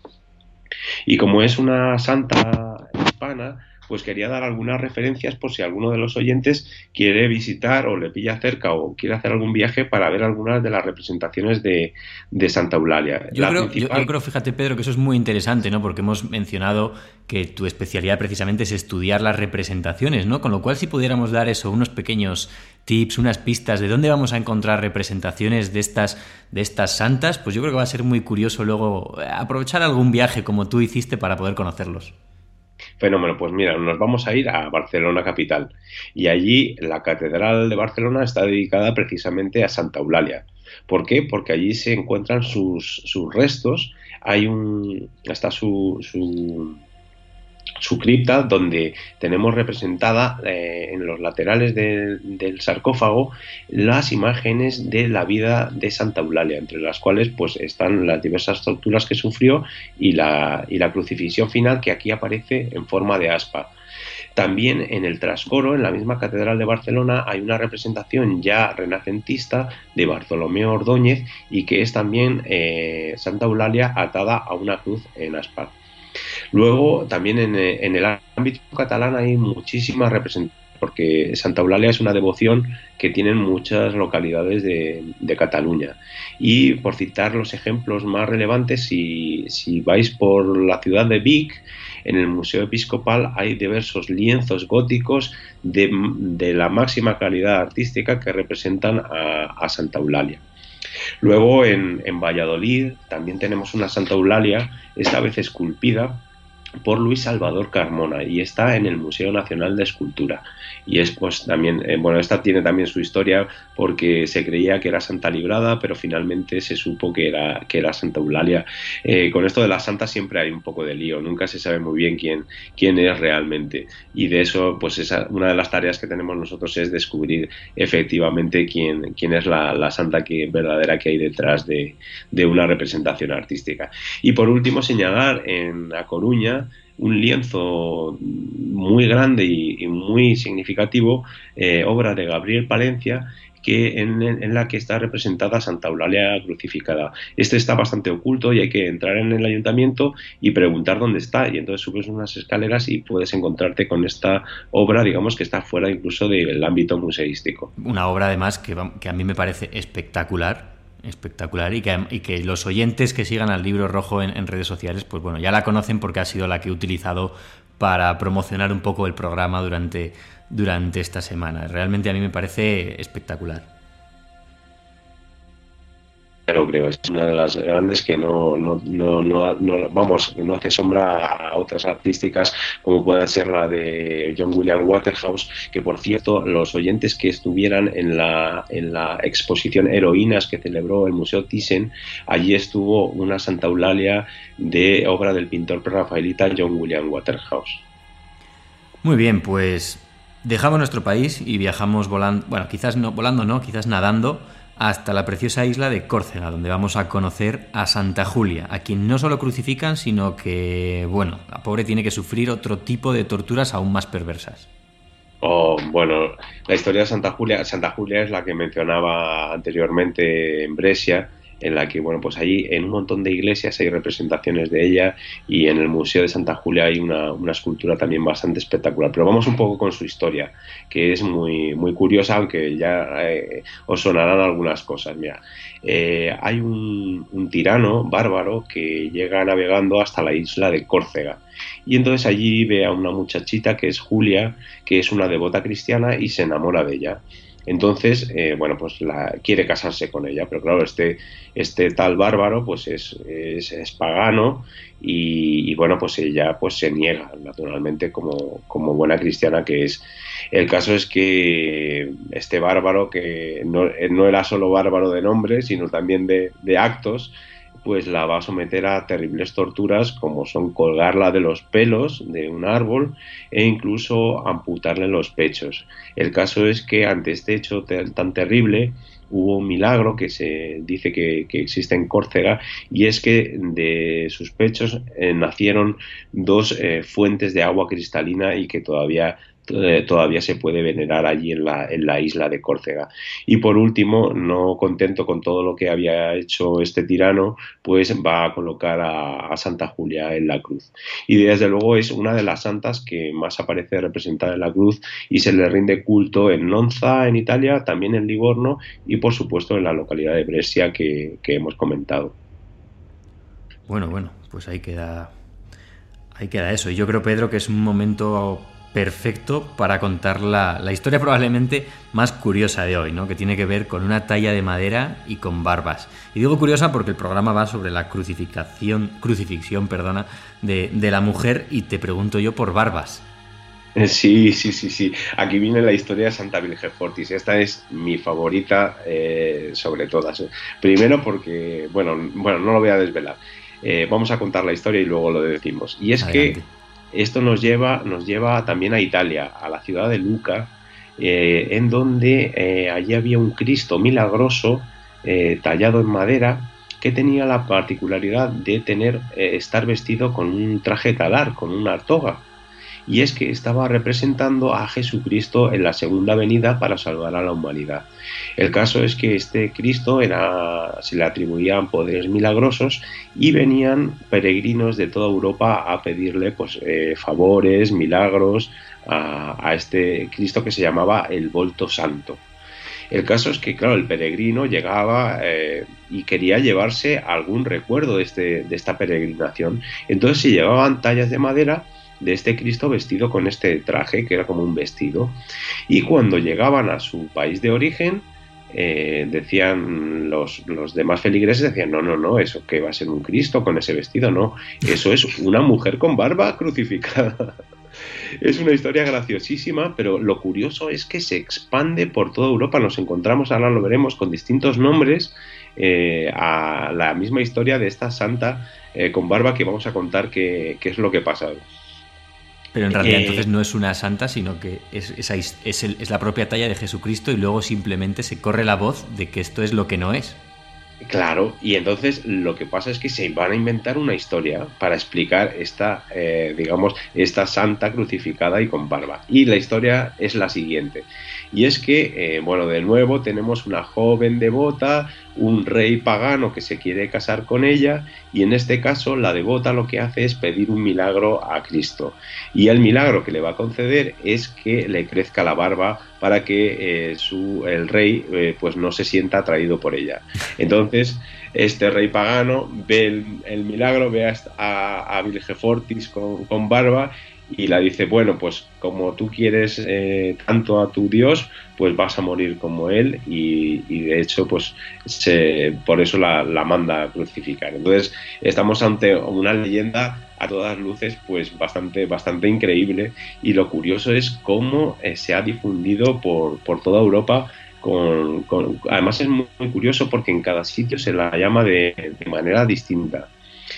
Y como es una santa hispana, pues quería dar algunas referencias por si alguno de los oyentes quiere visitar o le pilla cerca o quiere hacer algún viaje para ver algunas de las representaciones de, de Santa Eulalia. Yo creo, principal... yo, yo creo, fíjate, Pedro, que eso es muy interesante, ¿no? Porque hemos mencionado que tu especialidad precisamente es estudiar las representaciones, ¿no? Con lo cual, si pudiéramos dar eso, unos pequeños tips, unas pistas de dónde vamos a encontrar representaciones de estas, de estas santas, pues yo creo que va a ser muy curioso luego aprovechar algún viaje como tú hiciste para poder conocerlos. Fenómeno, pues mira, nos vamos a ir a Barcelona capital y allí la Catedral de Barcelona está dedicada precisamente a Santa Eulalia. ¿Por qué? Porque allí se encuentran sus, sus restos, hay un, está su, su, su cripta donde tenemos representada eh, en los laterales de, del sarcófago las imágenes de la vida de Santa Eulalia, entre las cuales pues están las diversas torturas que sufrió y la, y la crucifixión final que aquí aparece en forma de aspa. También en el trascoro, en la misma Catedral de Barcelona, hay una representación ya renacentista de Bartolomeo Ordóñez y que es también eh, Santa Eulalia atada a una cruz en aspa. Luego, también en, en el ámbito catalán hay muchísimas representaciones, porque Santa Eulalia es una devoción que tienen muchas localidades de, de Cataluña. Y por citar los ejemplos más relevantes, si, si vais por la ciudad de Vic, en el Museo Episcopal hay diversos lienzos góticos de, de la máxima calidad artística que representan a, a Santa Eulalia. Luego en, en Valladolid también tenemos una Santa Eulalia, esta vez esculpida por Luis Salvador Carmona, y está en el Museo Nacional de Escultura. Y es pues también, eh, bueno, esta tiene también su historia porque se creía que era Santa Librada, pero finalmente se supo que era, que era Santa Eulalia. Eh, con esto de las santas siempre hay un poco de lío, nunca se sabe muy bien quién, quién es realmente. Y de eso, pues esa, una de las tareas que tenemos nosotros es descubrir efectivamente quién, quién es la, la santa que, verdadera que hay detrás de, de una representación artística. Y por último, señalar en A Coruña un lienzo muy grande y, y muy significativo, eh, obra de Gabriel Palencia, que en, en la que está representada Santa Eulalia crucificada. Este está bastante oculto y hay que entrar en el ayuntamiento y preguntar dónde está, y entonces subes unas escaleras y puedes encontrarte con esta obra, digamos que está fuera incluso del ámbito museístico. Una obra además que, que a mí me parece espectacular, espectacular y que, y que los oyentes que sigan al Libro Rojo en, en redes sociales, pues bueno, ya la conocen porque ha sido la que he utilizado para promocionar un poco el programa durante, durante esta semana. Realmente a mí me parece espectacular. Pero creo, es una de las grandes que no, no, no, no, no, vamos, no hace sombra a otras artísticas como puede ser la de John William Waterhouse, que por cierto, los oyentes que estuvieran en la, en la exposición Heroínas que celebró el Museo Thyssen, allí estuvo una Santa Eulalia de obra del pintor prerrafaelita John William Waterhouse. Muy bien, pues dejamos nuestro país y viajamos volando, bueno, quizás no volando, no, quizás nadando, hasta la preciosa isla de Córcega, donde vamos a conocer a Santa Julia, a quien no solo crucifican, sino que, bueno, la pobre tiene que sufrir otro tipo de torturas aún más perversas. Oh, bueno, la historia de Santa Julia, Santa Julia es la que mencionaba anteriormente en Brescia, en la que, bueno, pues allí en un montón de iglesias hay representaciones de ella, y en el Museo de Santa Julia hay una, una escultura también bastante espectacular. Pero vamos un poco con su historia, que es muy, muy curiosa, aunque ya eh, os sonarán algunas cosas. Mira, eh, hay un, un tirano bárbaro que llega navegando hasta la isla de Córcega, y entonces allí ve a una muchachita que es Julia, que es una devota cristiana, y se enamora de ella. Entonces, eh, bueno, pues la, quiere casarse con ella, pero claro, este, este tal bárbaro pues es, es, es pagano, y, y bueno, pues ella pues se niega, naturalmente, como, como buena cristiana que es. El caso es que este bárbaro, que no, no era solo bárbaro de nombre, sino también de, de actos, pues la va a someter a terribles torturas, como son colgarla de los pelos de un árbol e incluso amputarle los pechos. El caso es que ante este hecho tan terrible hubo un milagro que se dice que, que existe en Córcega, y es que de sus pechos eh, nacieron dos eh, fuentes de agua cristalina, y que todavía todavía se puede venerar allí en la, en la isla de Córcega. Y por último, no contento con todo lo que había hecho este tirano, pues va a colocar a, a Santa Julia en la cruz. Y desde luego es una de las santas que más aparece representada en la cruz, y se le rinde culto en Nonza, en Italia, también en Livorno, y por supuesto en la localidad de Brescia que, que hemos comentado. Bueno, bueno, pues ahí queda, ahí queda eso. Y yo creo, Pedro, que es un momento perfecto para contar la, la historia probablemente más curiosa de hoy, ¿no? Que tiene que ver con una talla de madera y con barbas. Y digo curiosa porque el programa va sobre la crucifixión, crucifixión, perdona, de, de la mujer, y te pregunto yo por barbas. Sí, sí, sí, sí. Aquí viene la historia de Santa Vilgefortis. Esta es mi favorita eh, sobre todas. Primero porque, bueno, bueno, no lo voy a desvelar. Eh, vamos a contar la historia y luego lo decimos. Y es Adelante. que esto nos lleva, nos lleva también a Italia, a la ciudad de Luca, eh, en donde eh, allí había un Cristo milagroso eh, tallado en madera, que tenía la particularidad de tener eh, estar vestido con un traje talar, con una toga. Y es que estaba representando a Jesucristo en la segunda venida para salvar a la humanidad. El caso es que este Cristo era, se le atribuían poderes milagrosos, y venían peregrinos de toda Europa a pedirle pues, eh, favores, milagros a, a este Cristo que se llamaba el Volto Santo. El caso es que, claro, el peregrino llegaba eh, y quería llevarse algún recuerdo de, este, de esta peregrinación. Entonces se llevaban tallas de madera de este Cristo vestido con este traje, que era como un vestido. Y cuando llegaban a su país de origen, eh, decían los, los demás feligreses, decían, no, no, no, eso que va a ser un Cristo con ese vestido, no, eso es una mujer con barba crucificada. Es una historia graciosísima, pero lo curioso es que se expande por toda Europa. Nos encontramos, ahora lo veremos, con distintos nombres eh, a la misma historia de esta santa eh, con barba que vamos a contar qué, qué es lo que pasa. Pero en realidad Eh, entonces no es una santa, sino que es, es, es, el, es la propia talla de Jesucristo y luego simplemente se corre la voz de que esto es lo que no es. Claro, y entonces lo que pasa es que se van a inventar una historia para explicar esta, eh, digamos, esta santa crucificada y con barba. Y la historia es la siguiente. Y es que, eh, bueno, de nuevo tenemos una joven devota, un rey pagano que se quiere casar con ella, y en este caso la devota lo que hace es pedir un milagro a Cristo. Y el milagro que le va a conceder es que le crezca la barba para que eh, su, el rey eh, pues no se sienta atraído por ella. Entonces, este rey pagano ve el, el milagro, ve a, a, a Vilgefortis con, con barba y la dice, bueno, pues como tú quieres eh, tanto a tu Dios, pues vas a morir como él, y, y de hecho, pues se, por eso la, la manda a crucificar. Entonces, estamos ante una leyenda a todas luces, pues bastante, bastante increíble, y lo curioso es cómo eh, se ha difundido por, por toda Europa. Con, con, además es muy, muy curioso porque en cada sitio se la llama de, de manera distinta.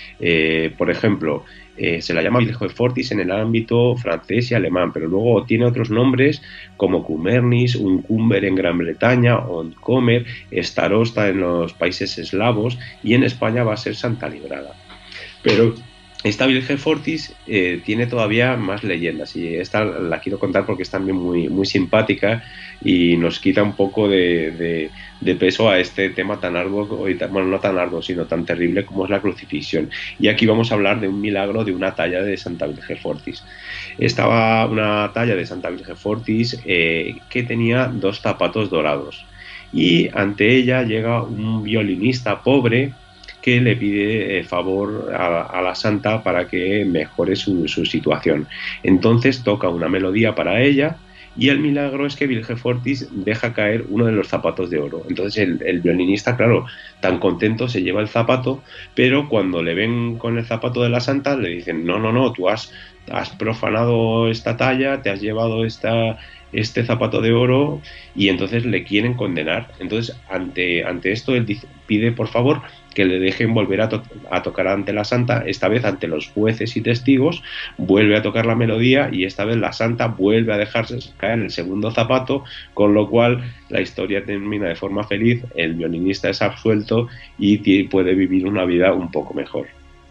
Eh, por ejemplo, eh, se la llama Vilgefortis en el ámbito francés y alemán, pero luego tiene otros nombres como Cumernis, Uncumber en Gran Bretaña, Oncomer, Starosta en los países eslavos, y en España va a ser Santa Librada. Pero esta Vilgefortis eh, tiene todavía más leyendas, y esta la quiero contar porque es también muy, muy simpática y nos quita un poco de, de, de peso a este tema tan arduo, bueno, no tan arduo, sino tan terrible como es la crucifixión. Y aquí vamos a hablar de un milagro de una talla de Santa Vilgefortis. Estaba una talla de Santa Vilgefortis eh, que tenía dos zapatos dorados, y ante ella llega un violinista pobre que le pide eh, favor a, a la santa para que mejore su, su situación. Entonces toca una melodía para ella, y el milagro es que Vilgefortis deja caer uno de los zapatos de oro. Entonces el, el violinista, claro, tan contento, se lleva el zapato, pero cuando le ven con el zapato de la santa le dicen, no, no, no, tú has, has profanado esta talla, te has llevado esta... este zapato de oro, y entonces le quieren condenar. Entonces ante, ante esto él dice, pide por favor que le dejen volver a, to- a tocar ante la santa, esta vez ante los jueces y testigos, vuelve a tocar la melodía, y esta vez la santa vuelve a dejarse caer el segundo zapato, con lo cual la historia termina de forma feliz, el violinista es absuelto y t- puede vivir una vida un poco mejor.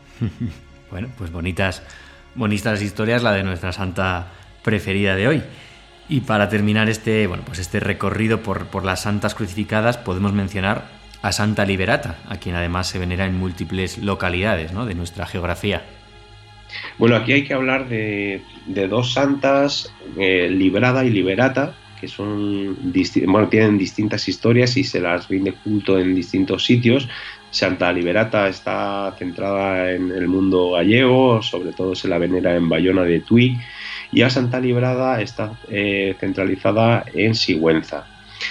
Bueno, pues bonitas, bonitas historias, la de nuestra santa preferida de hoy. Y para terminar este, bueno, pues este recorrido por, por las santas crucificadas, podemos mencionar a Santa Liberata, a quien además se venera en múltiples localidades, ¿no?, de nuestra geografía. Bueno, aquí hay que hablar de, de dos santas, eh, Librada y Liberata, que son disti- bueno, tienen distintas historias y se las rinde culto en distintos sitios. Santa Liberata está centrada en el mundo gallego, sobre todo se la venera en Bayona de Tui, y a Santa Librada está eh, centralizada en Sigüenza.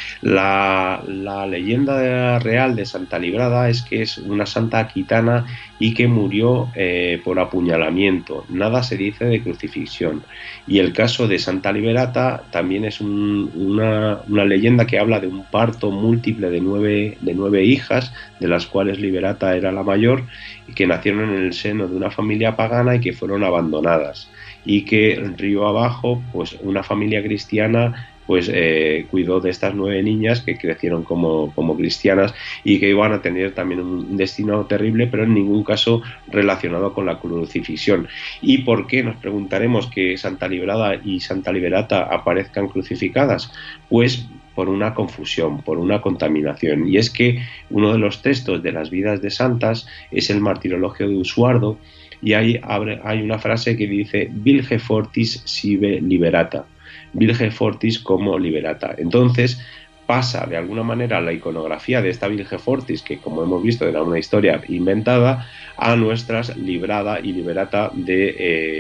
La, la leyenda real de Santa Librada es que es una santa aquitana y que murió eh, por apuñalamiento. Nada se dice de crucifixión. Y el caso de Santa Liberata también es un, una, una leyenda que habla de un parto múltiple de nueve, de nueve hijas, de las cuales Liberata era la mayor, y que nacieron en el seno de una familia pagana y que fueron abandonadas. Y que río abajo, pues una familia cristiana pues eh, cuidó de estas nueve niñas que crecieron como, como cristianas y que iban a tener también un destino terrible, pero en ningún caso relacionado con la crucifixión. ¿Y por qué? Nos preguntaremos que Santa Librada y Santa Liberata aparezcan crucificadas. Pues por una confusión, por una contaminación. Y es que uno de los textos de las vidas de santas es el Martirologio de Usuardo, y ahí hay una frase que dice Vilgefortis sive liberata, Vilgefortis como liberata. Entonces pasa de alguna manera la iconografía de esta Vilgefortis, que como hemos visto era una historia inventada, a nuestras Librada y Liberata de, eh,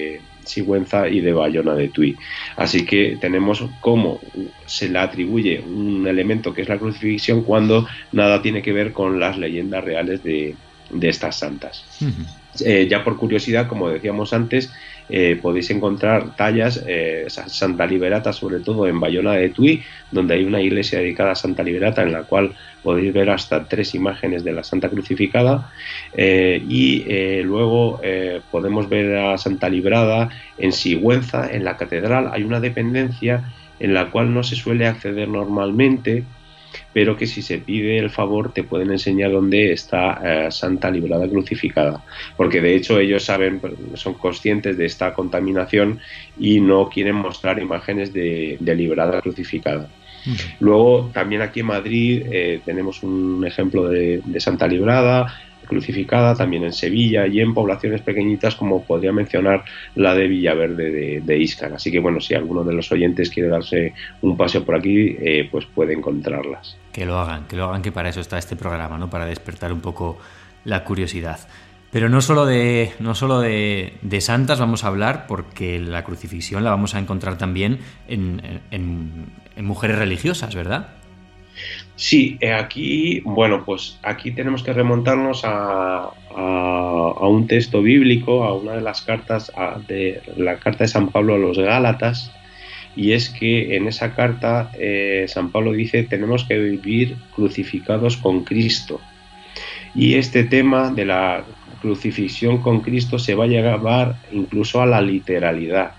Sigüenza y de Bayona de Tuy. Así que tenemos cómo se le atribuye un elemento que es la crucifixión cuando nada tiene que ver con las leyendas reales de, de estas santas. Uh-huh. Eh, ya por curiosidad, como decíamos antes, eh, podéis encontrar tallas, eh, Santa Liberata, sobre todo en Bayona de Tuy, donde hay una iglesia dedicada a Santa Liberata en la cual podéis ver hasta tres imágenes de la Santa Crucificada, eh, y eh, luego eh, podemos ver a Santa Librada en Sigüenza, en la catedral. Hay una dependencia en la cual no se suele acceder normalmente, pero que si se pide el favor te pueden enseñar dónde está eh, Santa Librada crucificada, porque de hecho ellos saben, son conscientes de esta contaminación y no quieren mostrar imágenes de, de Librada crucificada. Uh-huh. Luego también aquí en Madrid eh, tenemos un ejemplo de, de Santa Librada crucificada, también en Sevilla y en poblaciones pequeñitas como podría mencionar la de Villaverde de, de Íscar. Así que bueno, si alguno de los oyentes quiere darse un paseo por aquí, eh, pues puede encontrarlas. Que lo hagan, que lo hagan, que para eso está este programa, ¿no? Para despertar un poco la curiosidad. Pero no solo de, no solo de, de santas vamos a hablar, porque la crucifixión la vamos a encontrar también en, en, en mujeres religiosas, ¿verdad? Sí, aquí, bueno, pues aquí tenemos que remontarnos a, a, a un texto bíblico, a una de las cartas, a, de la carta de San Pablo a los Gálatas, y es que en esa carta eh, San Pablo dice: tenemos que vivir crucificados con Cristo. Y este tema de la crucifixión con Cristo se va a llevar incluso a la literalidad.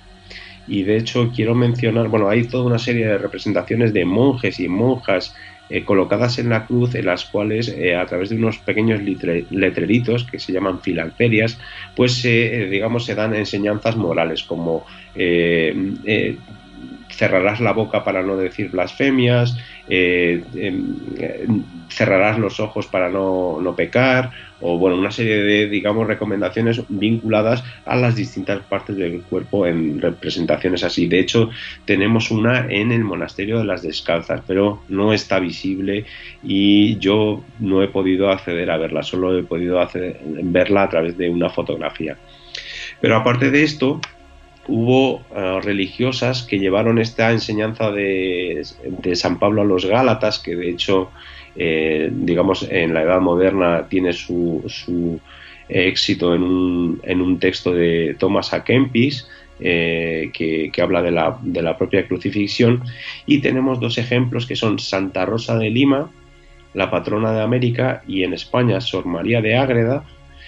Y de hecho quiero mencionar, bueno, hay toda una serie de representaciones de monjes y monjas Eh, colocadas en la cruz, en las cuales eh, a través de unos pequeños litre, letreritos que se llaman filacterias, pues eh, digamos se dan enseñanzas morales como eh, eh, cerrarás la boca para no decir blasfemias, eh, eh, cerrarás los ojos para no, no pecar, o bueno, una serie de, digamos, recomendaciones vinculadas a las distintas partes del cuerpo en representaciones así. De hecho, tenemos una en el Monasterio de las Descalzas, pero no está visible y yo no he podido acceder a verla, solo he podido hacer, verla a través de una fotografía. Pero aparte de esto, hubo uh, religiosas que llevaron esta enseñanza de, de San Pablo a los Gálatas, que de hecho, eh, digamos, en la Edad Moderna tiene su, su éxito en un, en un texto de Thomas A. Kempis, eh, que, que habla de la, de la propia crucifixión. Y tenemos dos ejemplos que son Santa Rosa de Lima, la patrona de América, y en España Sor María de Ágreda,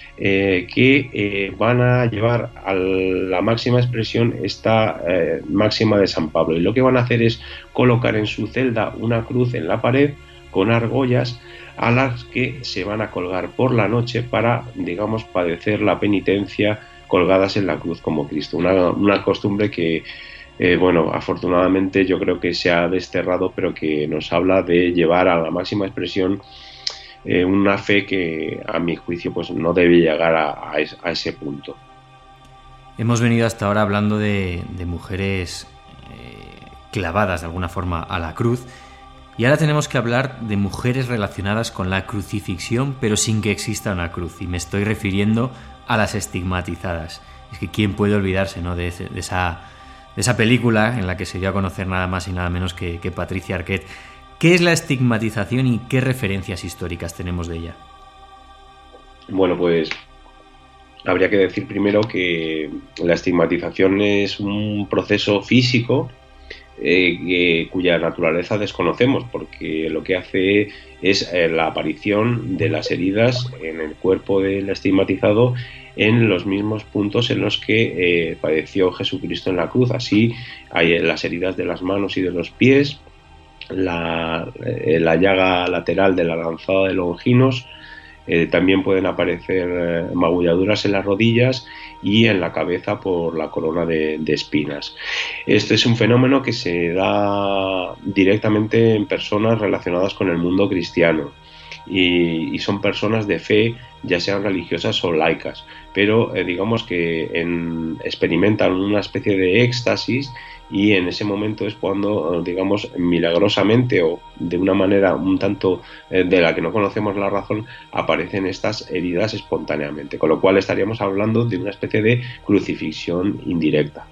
Eh, que eh, van a llevar a la máxima expresión esta eh, máxima de San Pablo, y lo que van a hacer es colocar en su celda una cruz en la pared con argollas a las que se van a colgar por la noche para, digamos, padecer la penitencia colgadas en la cruz como Cristo, una, una costumbre que eh, bueno, afortunadamente yo creo que se ha desterrado, pero que nos habla de llevar a la máxima expresión Eh, una fe que a mi juicio pues no debe llegar a, a, es, a ese punto. Hemos venido hasta ahora hablando de, de mujeres eh, clavadas de alguna forma a la cruz, y ahora tenemos que hablar de mujeres relacionadas con la crucifixión pero sin que exista una cruz, y me estoy refiriendo a las estigmatizadas. Es que quién puede olvidarse, ¿no?, de, ese, de, esa, de esa película en la que se dio a conocer nada más y nada menos que, que Patricia Arquette. ¿Qué es la estigmatización y qué referencias históricas tenemos de ella? Bueno, pues habría que decir primero que la estigmatización es un proceso físico eh, que, cuya naturaleza desconocemos, porque lo que hace es eh, la aparición de las heridas en el cuerpo del estigmatizado en los mismos puntos en los que eh, padeció Jesucristo en la cruz. Así hay las heridas de las manos y de los pies, La, eh, la llaga lateral de la lanzada de Longinos, eh, también pueden aparecer eh, magulladuras en las rodillas y en la cabeza por la corona de, de espinas. Este es un fenómeno que se da directamente en personas relacionadas con el mundo cristiano y, y son personas de fe, ya sean religiosas o laicas, pero eh, digamos que en, experimentan una especie de éxtasis y en ese momento es cuando, digamos, milagrosamente o de una manera un tanto eh, de la que no conocemos la razón, aparecen estas heridas espontáneamente, con lo cual estaríamos hablando de una especie de crucifixión indirecta.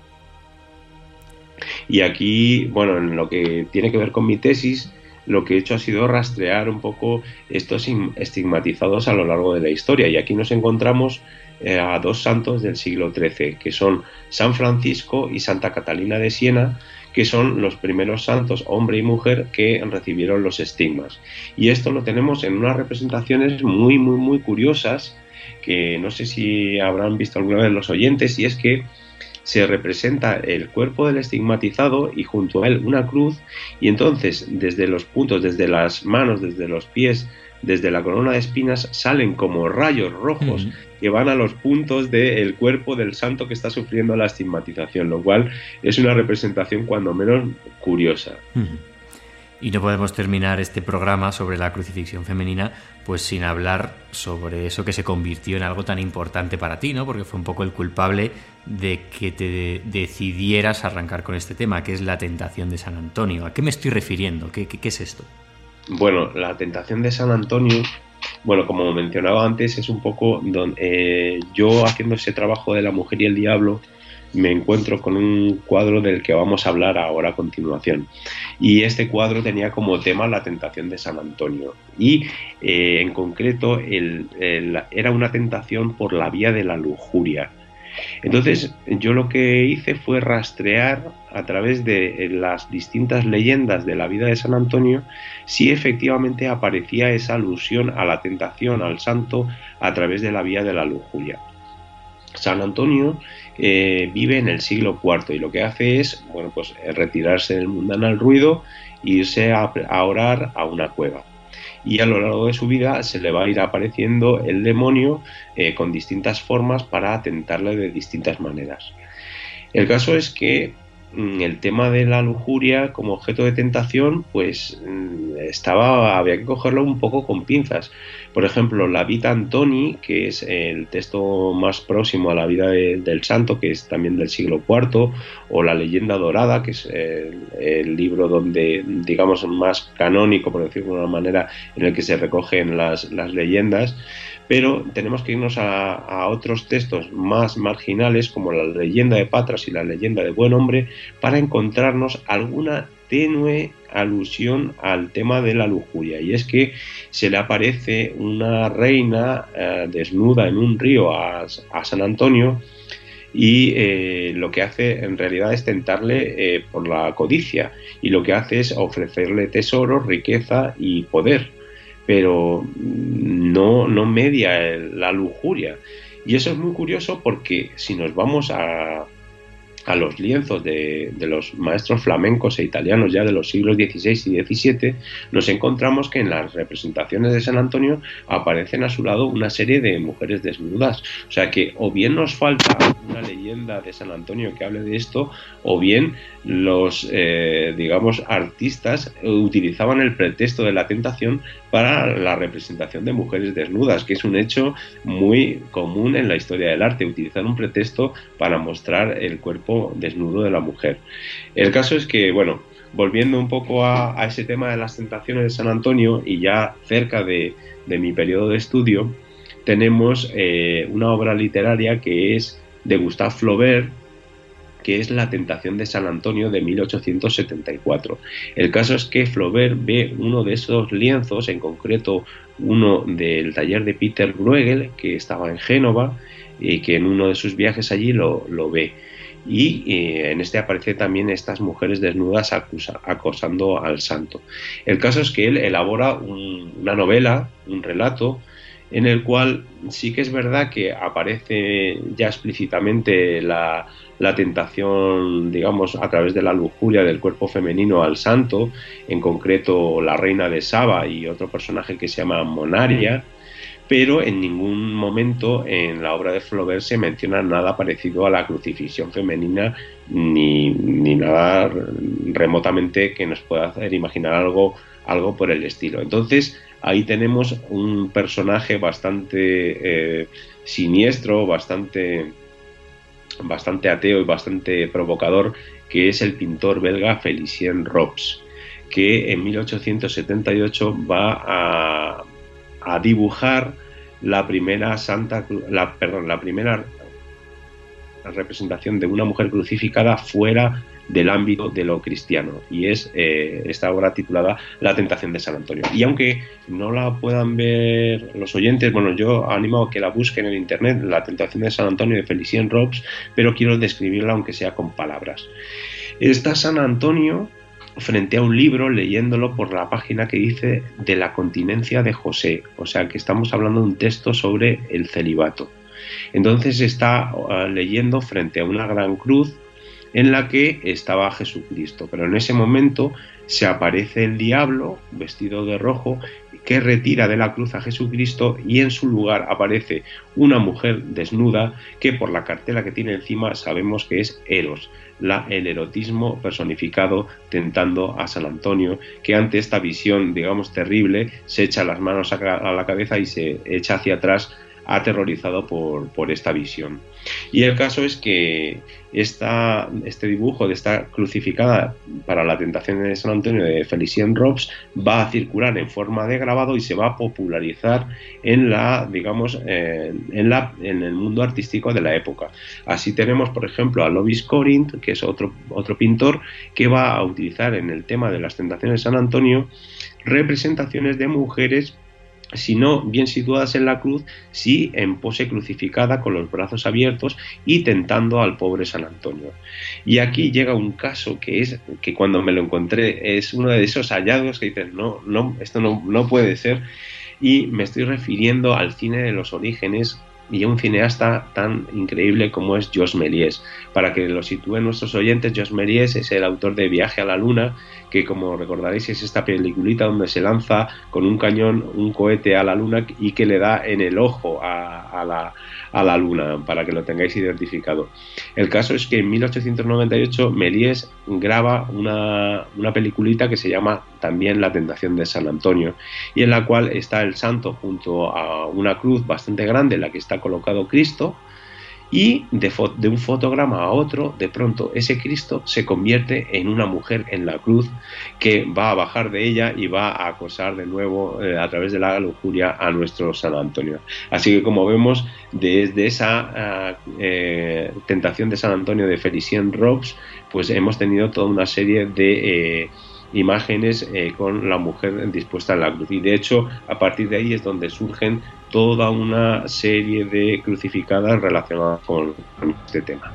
Y aquí, bueno, en lo que tiene que ver con mi tesis, lo que he hecho ha sido rastrear un poco estos estigmatizados a lo largo de la historia, y aquí nos encontramos eh, a dos santos del siglo trece, que son San Francisco y Santa Catalina de Siena, que son los primeros santos, hombre y mujer, que recibieron los estigmas. Y esto lo tenemos en unas representaciones muy, muy, muy curiosas, que no sé si habrán visto alguna vez los oyentes, y es que se representa el cuerpo del estigmatizado y junto a él una cruz, y entonces desde los puntos, desde las manos, desde los pies, desde la corona de espinas salen como rayos rojos uh-huh. que van a los puntos del cuerpo del santo que está sufriendo la estigmatización, lo cual es una representación cuando menos curiosa. Uh-huh. Y no podemos terminar este programa sobre la crucifixión femenina pues sin hablar sobre eso que se convirtió en algo tan importante para ti, ¿no? Porque fue un poco el culpable de que te decidieras arrancar con este tema, que es la tentación de San Antonio. ¿A qué me estoy refiriendo? ¿Qué, qué, qué es esto? Bueno, la tentación de San Antonio, bueno, como mencionaba antes, es un poco donde eh, yo, haciendo ese trabajo de la mujer y el diablo, me encuentro con un cuadro del que vamos a hablar ahora a continuación. Y este cuadro tenía como tema la tentación de San Antonio. Y eh, en concreto el, el, era una tentación por la vía de la lujuria. Entonces yo lo que hice fue rastrear a través de las distintas leyendas de la vida de San Antonio si efectivamente aparecía esa alusión a la tentación, al santo, a través de la vía de la lujuria. San Antonio eh, vive en el siglo cuarto y lo que hace es, bueno, pues retirarse del mundanal ruido e irse a, a orar a una cueva. Y a lo largo de su vida se le va a ir apareciendo el demonio eh, con distintas formas para atentarle de distintas maneras. El caso es que mm, el tema de la lujuria como objeto de tentación, pues mm, estaba, había que cogerlo un poco con pinzas. Por ejemplo, la Vita Antoni, que es el texto más próximo a la vida de, del santo, que es también del siglo cuarto, o la Leyenda Dorada, que es el, el libro donde, digamos, más canónico, por decirlo de una manera, en el que se recogen las, las leyendas, pero tenemos que irnos a, a otros textos más marginales, como la Leyenda de Patras y la Leyenda de Buen Hombre, para encontrarnos alguna tenue alusión al tema de la lujuria, y es que se le aparece una reina eh, desnuda en un río a, a San Antonio, y eh, lo que hace en realidad es tentarle eh, por la codicia, y lo que hace es ofrecerle tesoros, riqueza y poder, pero no, no media el, la lujuria. Y eso es muy curioso porque si nos vamos a a los lienzos de, de los maestros flamencos e italianos ya de los siglos dieciséis y diecisiete, nos encontramos que en las representaciones de San Antonio aparecen a su lado una serie de mujeres desnudas. O sea que o bien nos falta una leyenda de San Antonio que hable de esto, o bien los, eh, digamos, artistas utilizaban el pretexto de la tentación para la representación de mujeres desnudas, que es un hecho muy común en la historia del arte, utilizar un pretexto para mostrar el cuerpo desnudo de la mujer. El caso es que, bueno, volviendo un poco a, a ese tema de las tentaciones de San Antonio, y ya cerca de, de mi periodo de estudio, tenemos eh, una obra literaria que es de Gustave Flaubert, que es La tentación de San Antonio de mil ochocientos setenta y cuatro. El caso es que Flaubert ve uno de esos lienzos, en concreto uno del taller de Peter Bruegel, que estaba en Génova, y que en uno de sus viajes allí lo, lo ve. Y eh, en este aparece también estas mujeres desnudas acusa, acosando al santo. El caso es que él elabora un, una novela, un relato, en el cual sí que es verdad que aparece ya explícitamente la, la tentación, digamos, a través de la lujuria del cuerpo femenino al santo, en concreto la reina de Saba y otro personaje que se llama Monaria, pero en ningún momento en la obra de Flaubert se menciona nada parecido a la crucifixión femenina, ni, ni nada remotamente que nos pueda hacer imaginar algo, algo por el estilo. Entonces, ahí tenemos un personaje bastante eh, siniestro, bastante, bastante ateo y bastante provocador que es el pintor belga Félicien Rops, que en mil ochocientos setenta y ocho va a, a dibujar la primera Santa la, perdón, la primera representación de una mujer crucificada fuera del ámbito de lo cristiano, y es eh, esta obra titulada La tentación de San Antonio. Y aunque no la puedan ver los oyentes, bueno, yo animo a que la busquen en internet, La tentación de San Antonio de Félicien Rops, pero quiero describirla aunque sea con palabras. Está San Antonio frente a un libro, leyéndolo por la página que dice de la continencia de José, o sea que estamos hablando de un texto sobre el celibato. Entonces está uh, leyendo frente a una gran cruz en la que estaba Jesucristo, pero en ese momento se aparece el diablo vestido de rojo que retira de la cruz a Jesucristo, y en su lugar aparece una mujer desnuda que por la cartela que tiene encima sabemos que es Eros, la, el erotismo personificado tentando a San Antonio, que ante esta visión, digamos, terrible, se echa las manos a, a la cabeza y se echa hacia atrás, aterrorizado por, por esta visión. Y el caso es que esta, este dibujo de esta crucificada para la tentación de San Antonio de Félicien Rops va a circular en forma de grabado y se va a popularizar en la, digamos, eh, en, la, en el mundo artístico de la época. Así tenemos, por ejemplo, a Lovis Corinth, que es otro, otro pintor que va a utilizar en el tema de las tentaciones de San Antonio representaciones de mujeres, si no bien situadas en la cruz, sí en pose crucificada con los brazos abiertos y tentando al pobre San Antonio. Y aquí llega un caso que es que cuando me lo encontré es uno de esos hallazgos que dices, no, no, esto no, no puede ser, y me estoy refiriendo al cine de los orígenes y a un cineasta tan increíble como es Georges Méliès. Para que lo sitúen nuestros oyentes, Georges Méliès es el autor de Viaje a la Luna, que como recordaréis es esta peliculita donde se lanza con un cañón un cohete a la luna y que le da en el ojo a, a, la, a la luna, para que lo tengáis identificado. El caso es que en mil ochocientos noventa y ocho Méliès graba una, una peliculita que se llama también La tentación de San Antonio, y en la cual está el santo junto a una cruz bastante grande en la que está colocado Cristo, y de, fo- de un fotograma a otro, de pronto ese Cristo se convierte en una mujer en la cruz que va a bajar de ella y va a acosar de nuevo eh, a través de la lujuria a nuestro San Antonio. Así que, como vemos, desde esa uh, eh, tentación de San Antonio de Félicien Rops, pues hemos tenido toda una serie de eh, imágenes eh, con la mujer dispuesta en la cruz, y de hecho a partir de ahí es donde surgen toda una serie de crucificadas relacionadas con, con este tema.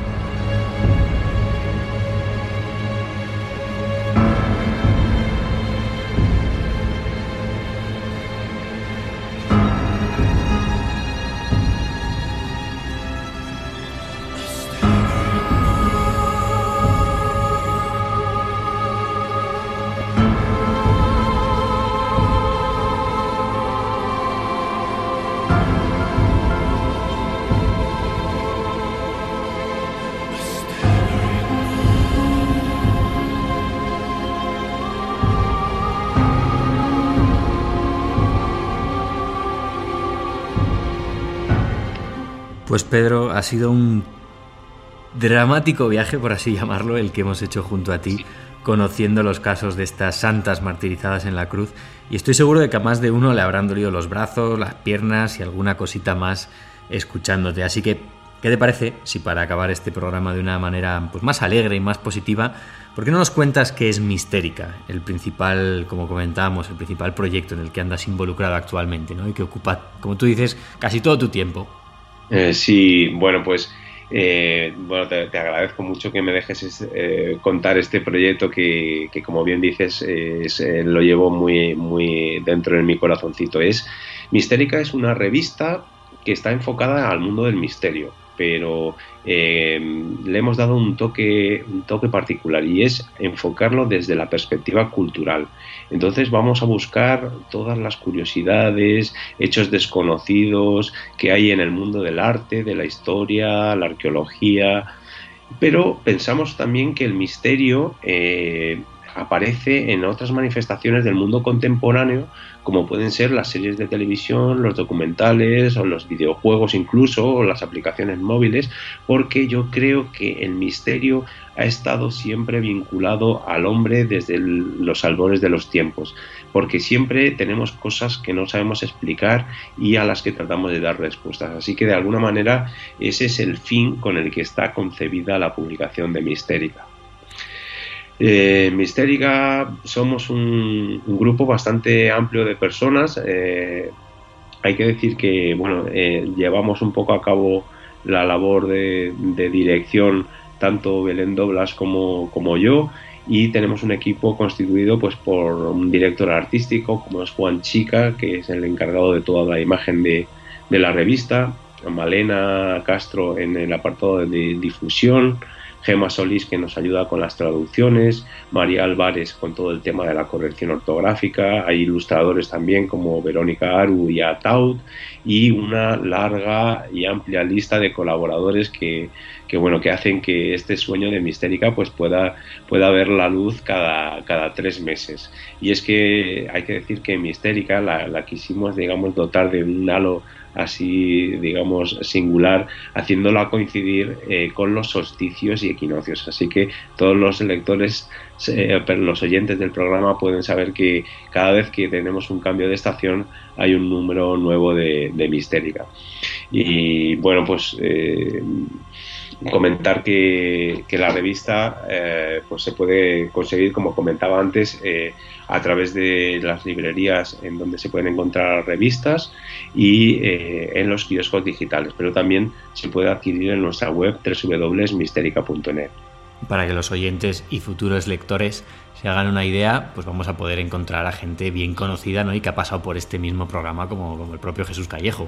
Pues Pedro, ha sido un dramático viaje, por así llamarlo, el que hemos hecho junto a ti, conociendo los casos de estas santas martirizadas en la cruz, y estoy seguro de que a más de uno le habrán dolido los brazos, las piernas y alguna cosita más escuchándote. Así que, ¿qué te parece si para acabar este programa de una manera pues más alegre y más positiva, por qué no nos cuentas qué es Mistérica, el principal, como comentábamos, el principal proyecto en el que andas involucrado actualmente, ¿no? Y que ocupa, como tú dices, casi todo tu tiempo? Eh, sí, bueno, pues eh, bueno, te, te agradezco mucho que me dejes eh, contar este proyecto que, que como bien dices, eh, es, eh, lo llevo muy, muy dentro de mi corazoncito. Es Mistérica es una revista que está enfocada al mundo del misterio, pero eh, le hemos dado un toque, un toque particular, y es enfocarlo desde la perspectiva cultural. Entonces vamos a buscar todas las curiosidades, hechos desconocidos que hay en el mundo del arte, de la historia, la arqueología, pero pensamos también que el misterio eh, aparece en otras manifestaciones del mundo contemporáneo, como pueden ser las series de televisión, los documentales o los videojuegos incluso, o las aplicaciones móviles, porque yo creo que el misterio ha estado siempre vinculado al hombre desde el, los albores de los tiempos, porque siempre tenemos cosas que no sabemos explicar y a las que tratamos de dar respuestas. Así que de alguna manera ese es el fin con el que está concebida la publicación de Mistérica. Eh, Mistérica somos un, un grupo bastante amplio de personas. Eh, hay que decir que bueno, eh, llevamos un poco a cabo la labor de, de dirección tanto Belén Doblas como, como yo, y tenemos un equipo constituido pues por un director artístico como es Juan Chica, que es el encargado de toda la imagen de, de la revista, Malena Castro en el apartado de difusión, Gema Solís, que nos ayuda con las traducciones, María Álvarez con todo el tema de la corrección ortográfica, hay ilustradores también como Verónica Aru y Ataud, y una larga y amplia lista de colaboradores que, que, bueno, que hacen que este sueño de Mistérica pues pueda, pueda ver la luz cada, cada tres meses. Y es que hay que decir que Mistérica la, la quisimos, digamos, dotar de un halo así, digamos, singular, haciéndola coincidir eh, con los solsticios y equinoccios. Así que todos los lectores, eh, los oyentes del programa pueden saber que cada vez que tenemos un cambio de estación hay un número nuevo de, de Mistérica. Y bueno, pues eh, comentar que, que la revista eh, pues se puede conseguir, como comentaba antes, eh, a través de las librerías en donde se pueden encontrar revistas y eh, en los kioscos digitales, pero también se puede adquirir en nuestra web doble u doble u doble u punto mistérica punto net. Para que los oyentes y futuros lectores se hagan una idea, pues vamos a poder encontrar a gente bien conocida, ¿no? Y que ha pasado por este mismo programa, como, como el propio Jesús Callejo.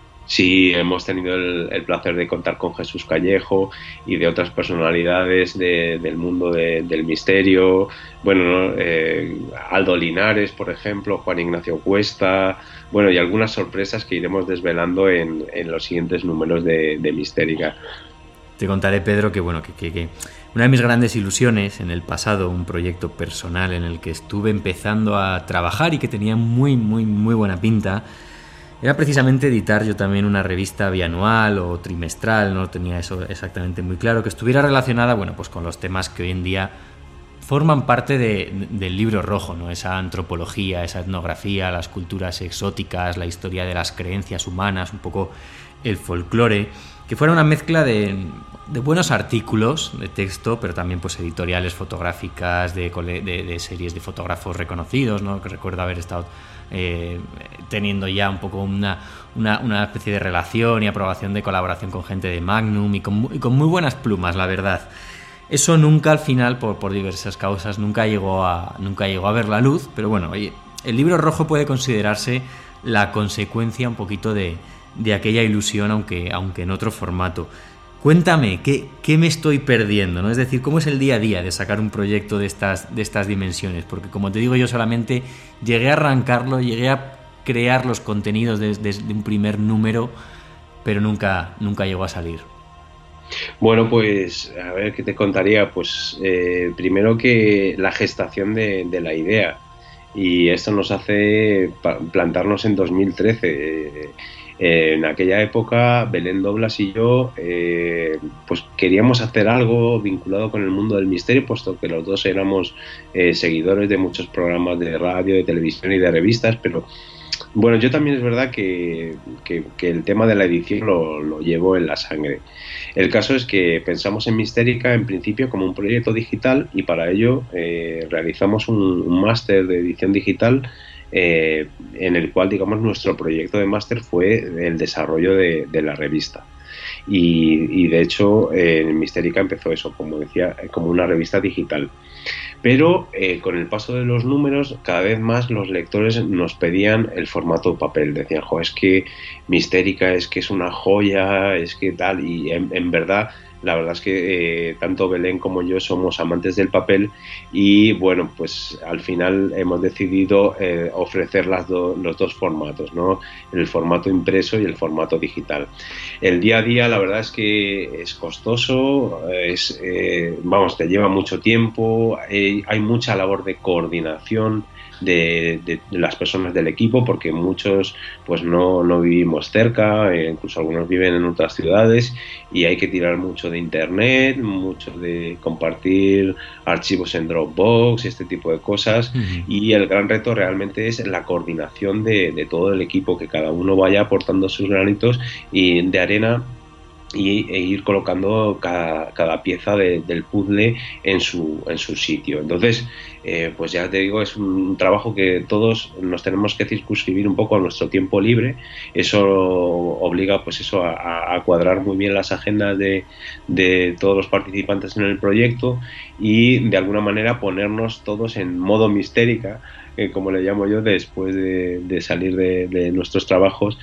Sí, hemos tenido el, el placer de contar con Jesús Callejo y de otras personalidades de, del mundo de, del misterio. Bueno, ¿no? eh, Aldo Linares, por ejemplo, Juan Ignacio Cuesta, bueno, y algunas sorpresas que iremos desvelando en, en los siguientes números de, de Mistérica. Te contaré, Pedro, que bueno, que, que, que una de mis grandes ilusiones en el pasado, un proyecto personal en el que estuve empezando a trabajar y que tenía muy, muy, muy buena pinta, era precisamente editar yo también una revista bianual o trimestral, no tenía eso exactamente muy claro, que estuviera relacionada, bueno, pues con los temas que hoy en día forman parte de, del libro rojo, ¿no? Esa antropología, esa etnografía, las culturas exóticas, la historia de las creencias humanas, un poco el folclore, que fuera una mezcla de, de buenos artículos de texto, pero también pues editoriales fotográficas de, de, de series de fotógrafos reconocidos, ¿no? Que recuerdo haber estado eh, teniendo ya un poco una, una, una especie de relación y aprobación de colaboración con gente de Magnum y con, y con muy buenas plumas, la verdad. Eso nunca al final, por, por diversas causas, nunca llegó a, nunca llegó a ver la luz, pero bueno, oye, el libro rojo puede considerarse la consecuencia un poquito de, de aquella ilusión, aunque, aunque en otro formato. Cuéntame, ¿qué, qué me estoy perdiendo, ¿no? Es decir, ¿cómo es el día a día de sacar un proyecto de estas, de estas dimensiones? Porque como te digo, yo solamente llegué a arrancarlo, llegué a crear los contenidos desde, desde un primer número, pero nunca, nunca llegó a salir. Bueno, pues a ver qué te contaría. Pues eh, primero que la gestación de, de la idea, y esto nos hace plantarnos en dos mil trece. Eh, en aquella época Belén Doblas y yo eh, pues queríamos hacer algo vinculado con el mundo del misterio, puesto que los dos éramos eh, seguidores de muchos programas de radio, de televisión y de revistas, pero bueno, yo también es verdad que, que, que el tema de la edición lo, lo llevo en la sangre. El caso es que pensamos en Mistérica en principio como un proyecto digital, y para ello eh, realizamos un, un máster de edición digital eh, en el cual, digamos, nuestro proyecto de máster fue el desarrollo de, de la revista. Y, y de hecho eh, Mistérica empezó eso, como decía, como una revista digital. Pero eh, con el paso de los números, cada vez más los lectores nos pedían el formato papel. Decían, jo, es que Mistérica es que es una joya, es que tal, y en, en verdad La verdad es que eh, tanto Belén como yo somos amantes del papel y bueno, pues al final hemos decidido eh, ofrecer las do- los dos formatos, ¿no? El formato impreso y el formato digital. El día a día la verdad es que es costoso, es, eh, vamos, te lleva mucho tiempo, eh, hay mucha labor de coordinación de, de, de las personas del equipo porque muchos pues no, no vivimos cerca, eh, incluso algunos viven en otras ciudades y hay que tirar mucho de internet, mucho de compartir archivos en Dropbox, este tipo de cosas. Uh-huh. Y el gran reto realmente es la coordinación de, de todo el equipo, que cada uno vaya aportando sus granitos y de arena y, e ir colocando cada, cada pieza de, del puzzle en su, en su sitio. Entonces, eh, pues ya te digo, es un trabajo que todos nos tenemos que circunscribir un poco a nuestro tiempo libre. Eso obliga pues eso a, a cuadrar muy bien las agendas de, de todos los participantes en el proyecto y de alguna manera ponernos todos en modo mistérica, eh, como le llamo yo, después de, de salir de, de nuestros trabajos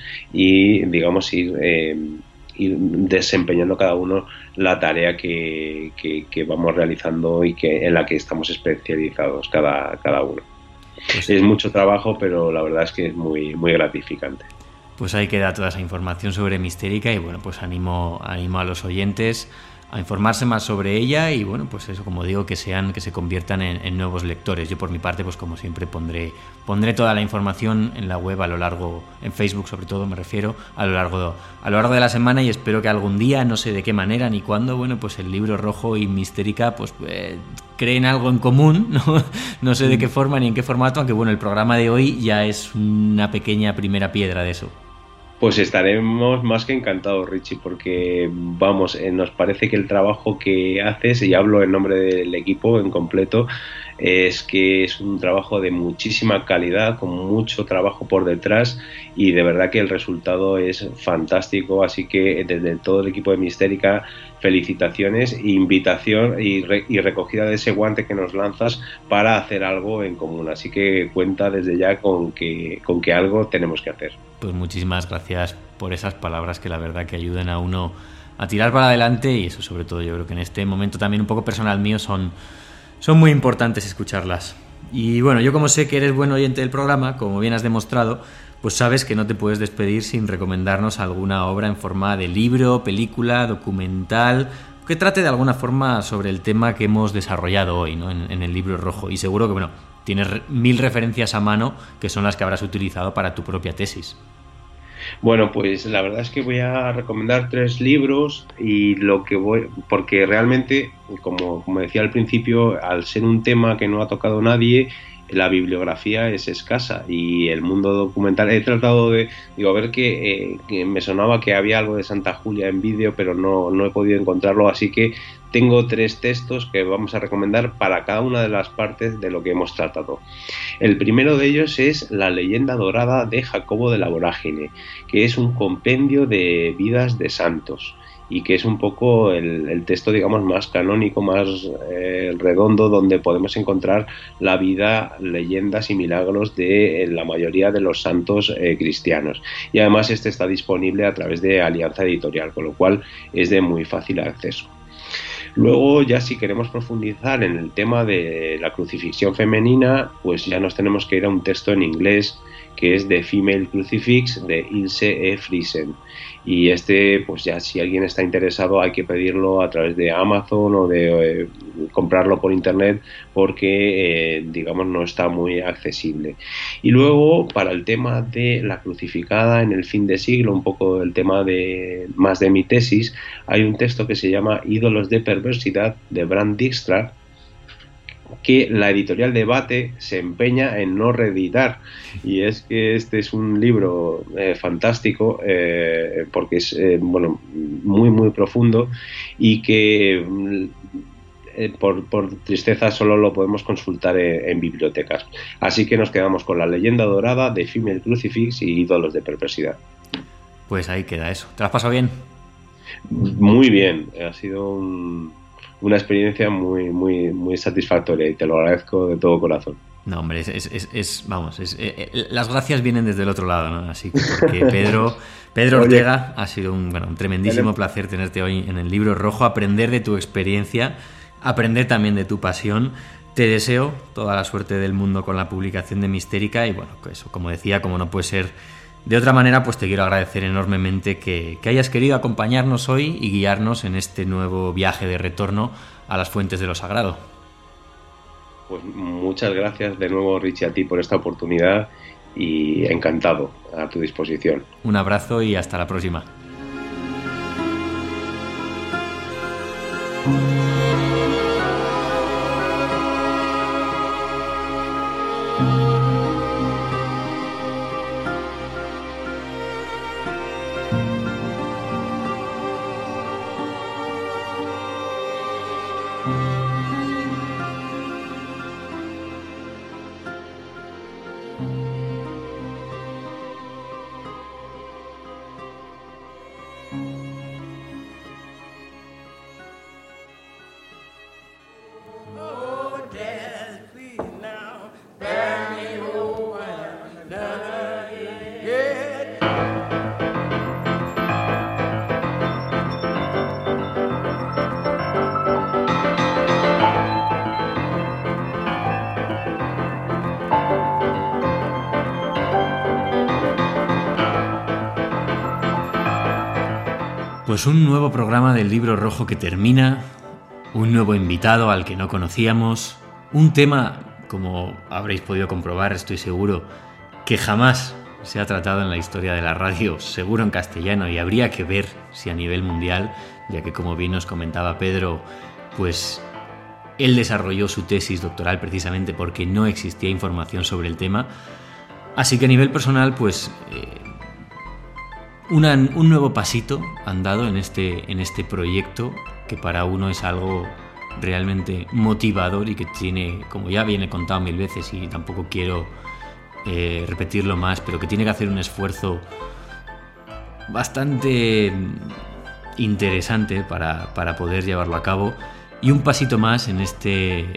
y digamos ir... Eh, ir desempeñando cada uno la tarea que, que, que vamos realizando y que en la que estamos especializados cada, cada uno. Pues, es mucho trabajo, pero la verdad es que es muy, muy gratificante. Pues ahí queda toda esa información sobre Mistérica y bueno, pues animo, animo a los oyentes a informarse más sobre ella y bueno, pues eso, como digo, que sean, que se conviertan en, en nuevos lectores. Yo por mi parte, pues como siempre pondré, pondré toda la información en la web a lo largo, en Facebook sobre todo me refiero, a lo largo de, a lo largo de la semana y espero que algún día, no sé de qué manera ni cuándo, bueno, pues el Libro Rojo y Mistérica pues, pues creen algo en común, ¿no? No sé de qué forma ni en qué formato, aunque bueno, el programa de hoy ya es una pequeña primera piedra de eso. Pues estaremos más que encantados, Richie, porque vamos, eh, nos parece que el trabajo que haces, y hablo en nombre del equipo en completo, es que es un trabajo de muchísima calidad, con mucho trabajo por detrás y de verdad que el resultado es fantástico, así que desde todo el equipo de Mistérica, felicitaciones, invitación y, re, y recogida de ese guante que nos lanzas para hacer algo en común, así que cuenta desde ya con que, con que algo tenemos que hacer. Pues muchísimas gracias por esas palabras que la verdad que ayuden a uno a tirar para adelante y eso sobre todo yo creo que en este momento también un poco personal mío son, son muy importantes escucharlas. Y bueno, yo como sé que eres buen oyente del programa, como bien has demostrado, pues sabes que no te puedes despedir sin recomendarnos alguna obra en forma de libro, película, documental, que trate de alguna forma sobre el tema que hemos desarrollado hoy, ¿no? en, en el Libro Rojo. Y seguro que, bueno, tienes mil referencias a mano que son las que habrás utilizado para tu propia tesis. Bueno, pues la verdad es que voy a recomendar tres libros y lo que voy, porque realmente, como, como decía al principio, al ser un tema que no ha tocado nadie, la bibliografía es escasa y el mundo documental, he tratado de, digo, a ver que, eh, que me sonaba que había algo de Santa Julia en vídeo, pero no, no he podido encontrarlo, así que tengo tres textos que vamos a recomendar para cada una de las partes de lo que hemos tratado. El primero de ellos es La leyenda dorada de Jacobo de la Vorágine, que es un compendio de vidas de santos y que es un poco el, el texto, digamos, más canónico, más eh, redondo, donde podemos encontrar la vida, leyendas y milagros de eh, la mayoría de los santos eh, cristianos. Y además este está disponible a través de Alianza Editorial, con lo cual es de muy fácil acceso. Luego, ya si queremos profundizar en el tema de la crucifixión femenina, pues ya nos tenemos que ir a un texto en inglés que es The Female Crucifix de Ilse E. Friesen. Y este, pues ya si alguien está interesado hay que pedirlo a través de Amazon o de eh, comprarlo por internet porque, eh, digamos, no está muy accesible. Y luego, para el tema de la crucificada en el fin de siglo, un poco el tema de más de mi tesis, hay un texto que se llama Ídolos de Perversidad de Bram Dijkstra, que la editorial Debate se empeña en no reeditar, y es que este es un libro eh, fantástico eh, porque es eh, bueno, muy muy profundo y que eh, por, por tristeza solo lo podemos consultar en, en bibliotecas, así que nos quedamos con La leyenda dorada de Female Crucifix y Ídolos de Perversidad. Pues ahí queda eso. ¿Te lo has pasado bien? Muy bien, ha sido un una experiencia muy, muy, muy satisfactoria y te lo agradezco de todo corazón. No, hombre, es, es, es, es vamos, es, eh, las gracias vienen desde el otro lado, ¿no? Así que porque Pedro, Pedro Ortega, ha sido un, bueno, un tremendísimo el... placer tenerte hoy en el Libro Rojo, aprender de tu experiencia, aprender también de tu pasión. Te deseo toda la suerte del mundo con la publicación de Mistérica y bueno, eso, como decía, como no puede ser de otra manera, pues te quiero agradecer enormemente que, que hayas querido acompañarnos hoy y guiarnos en este nuevo viaje de retorno a las fuentes de lo sagrado. Pues muchas gracias de nuevo, Richie, a ti por esta oportunidad y encantado, a tu disposición. Un abrazo y hasta la próxima. Pues un nuevo programa del Libro Rojo que termina, un nuevo invitado al que no conocíamos, un tema, como habréis podido comprobar, estoy seguro, que jamás se ha tratado en la historia de la radio, seguro en castellano, y habría que ver si a nivel mundial, ya que como bien nos comentaba Pedro, pues él desarrolló su tesis doctoral precisamente porque no existía información sobre el tema. Así que a nivel personal, pues eh, una, un nuevo pasito andado en este, en este proyecto que para uno es algo realmente motivador y que tiene, como ya viene contado mil veces y tampoco quiero eh, repetirlo más, pero que tiene que hacer un esfuerzo bastante interesante para, para poder llevarlo a cabo, y un pasito más en este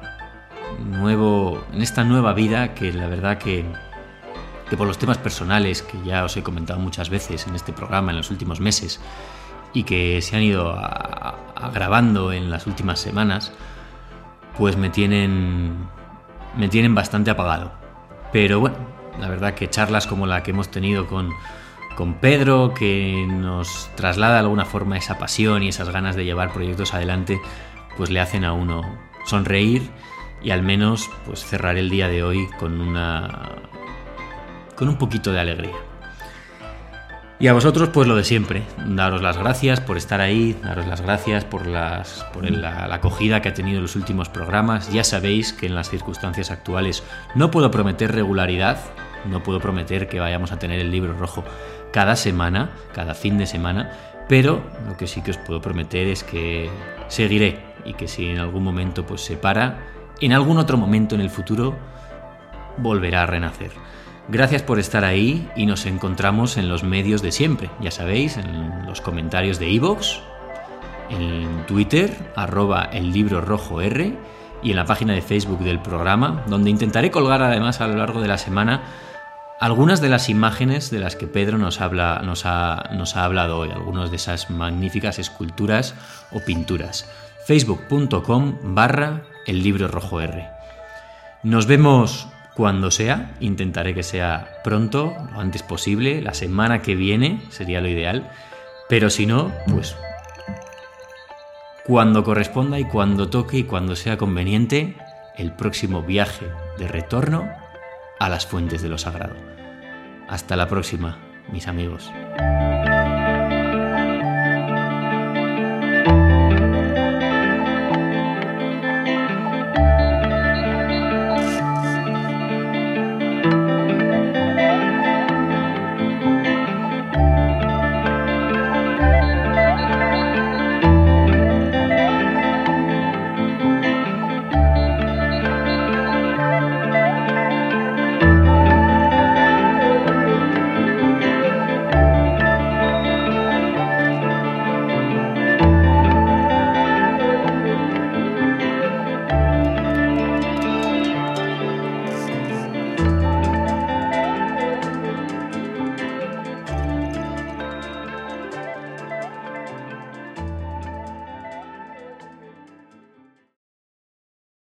nuevo, en esta nueva vida que la verdad que, que por los temas personales que ya os he comentado muchas veces en este programa en los últimos meses y que se han ido a, a, agravando en las últimas semanas, pues me tienen me tienen bastante apagado. Pero bueno, la verdad que charlas como la que hemos tenido con con Pedro, que nos traslada de alguna forma esa pasión y esas ganas de llevar proyectos adelante, pues le hacen a uno sonreír y al menos pues cerrar el día de hoy con una con un poquito de alegría. Y a vosotros pues lo de siempre, daros las gracias por estar ahí, daros las gracias por, las, por la, la acogida que ha tenido los últimos programas. Ya sabéis que en las circunstancias actuales no puedo prometer regularidad, no puedo prometer que vayamos a tener el Libro Rojo cada semana, cada fin de semana, pero lo que sí que os puedo prometer es que seguiré y que si en algún momento pues se para, en algún otro momento en el futuro volverá a renacer. Gracias por estar ahí y nos encontramos en los medios de siempre, ya sabéis, en los comentarios de iVoox, en Twitter, arroba el libro rojo R, y en la página de Facebook del programa, donde intentaré colgar además a lo largo de la semana algunas de las imágenes de las que Pedro nos, habla, nos, ha, nos ha hablado hoy, algunas de esas magníficas esculturas o pinturas. facebook.com barra el libro rojo R. Nos vemos cuando sea, intentaré que sea pronto, lo antes posible, la semana que viene sería lo ideal, pero si no, pues cuando corresponda y cuando toque y cuando sea conveniente, el próximo viaje de retorno a las fuentes de lo sagrado. Hasta la próxima, mis amigos.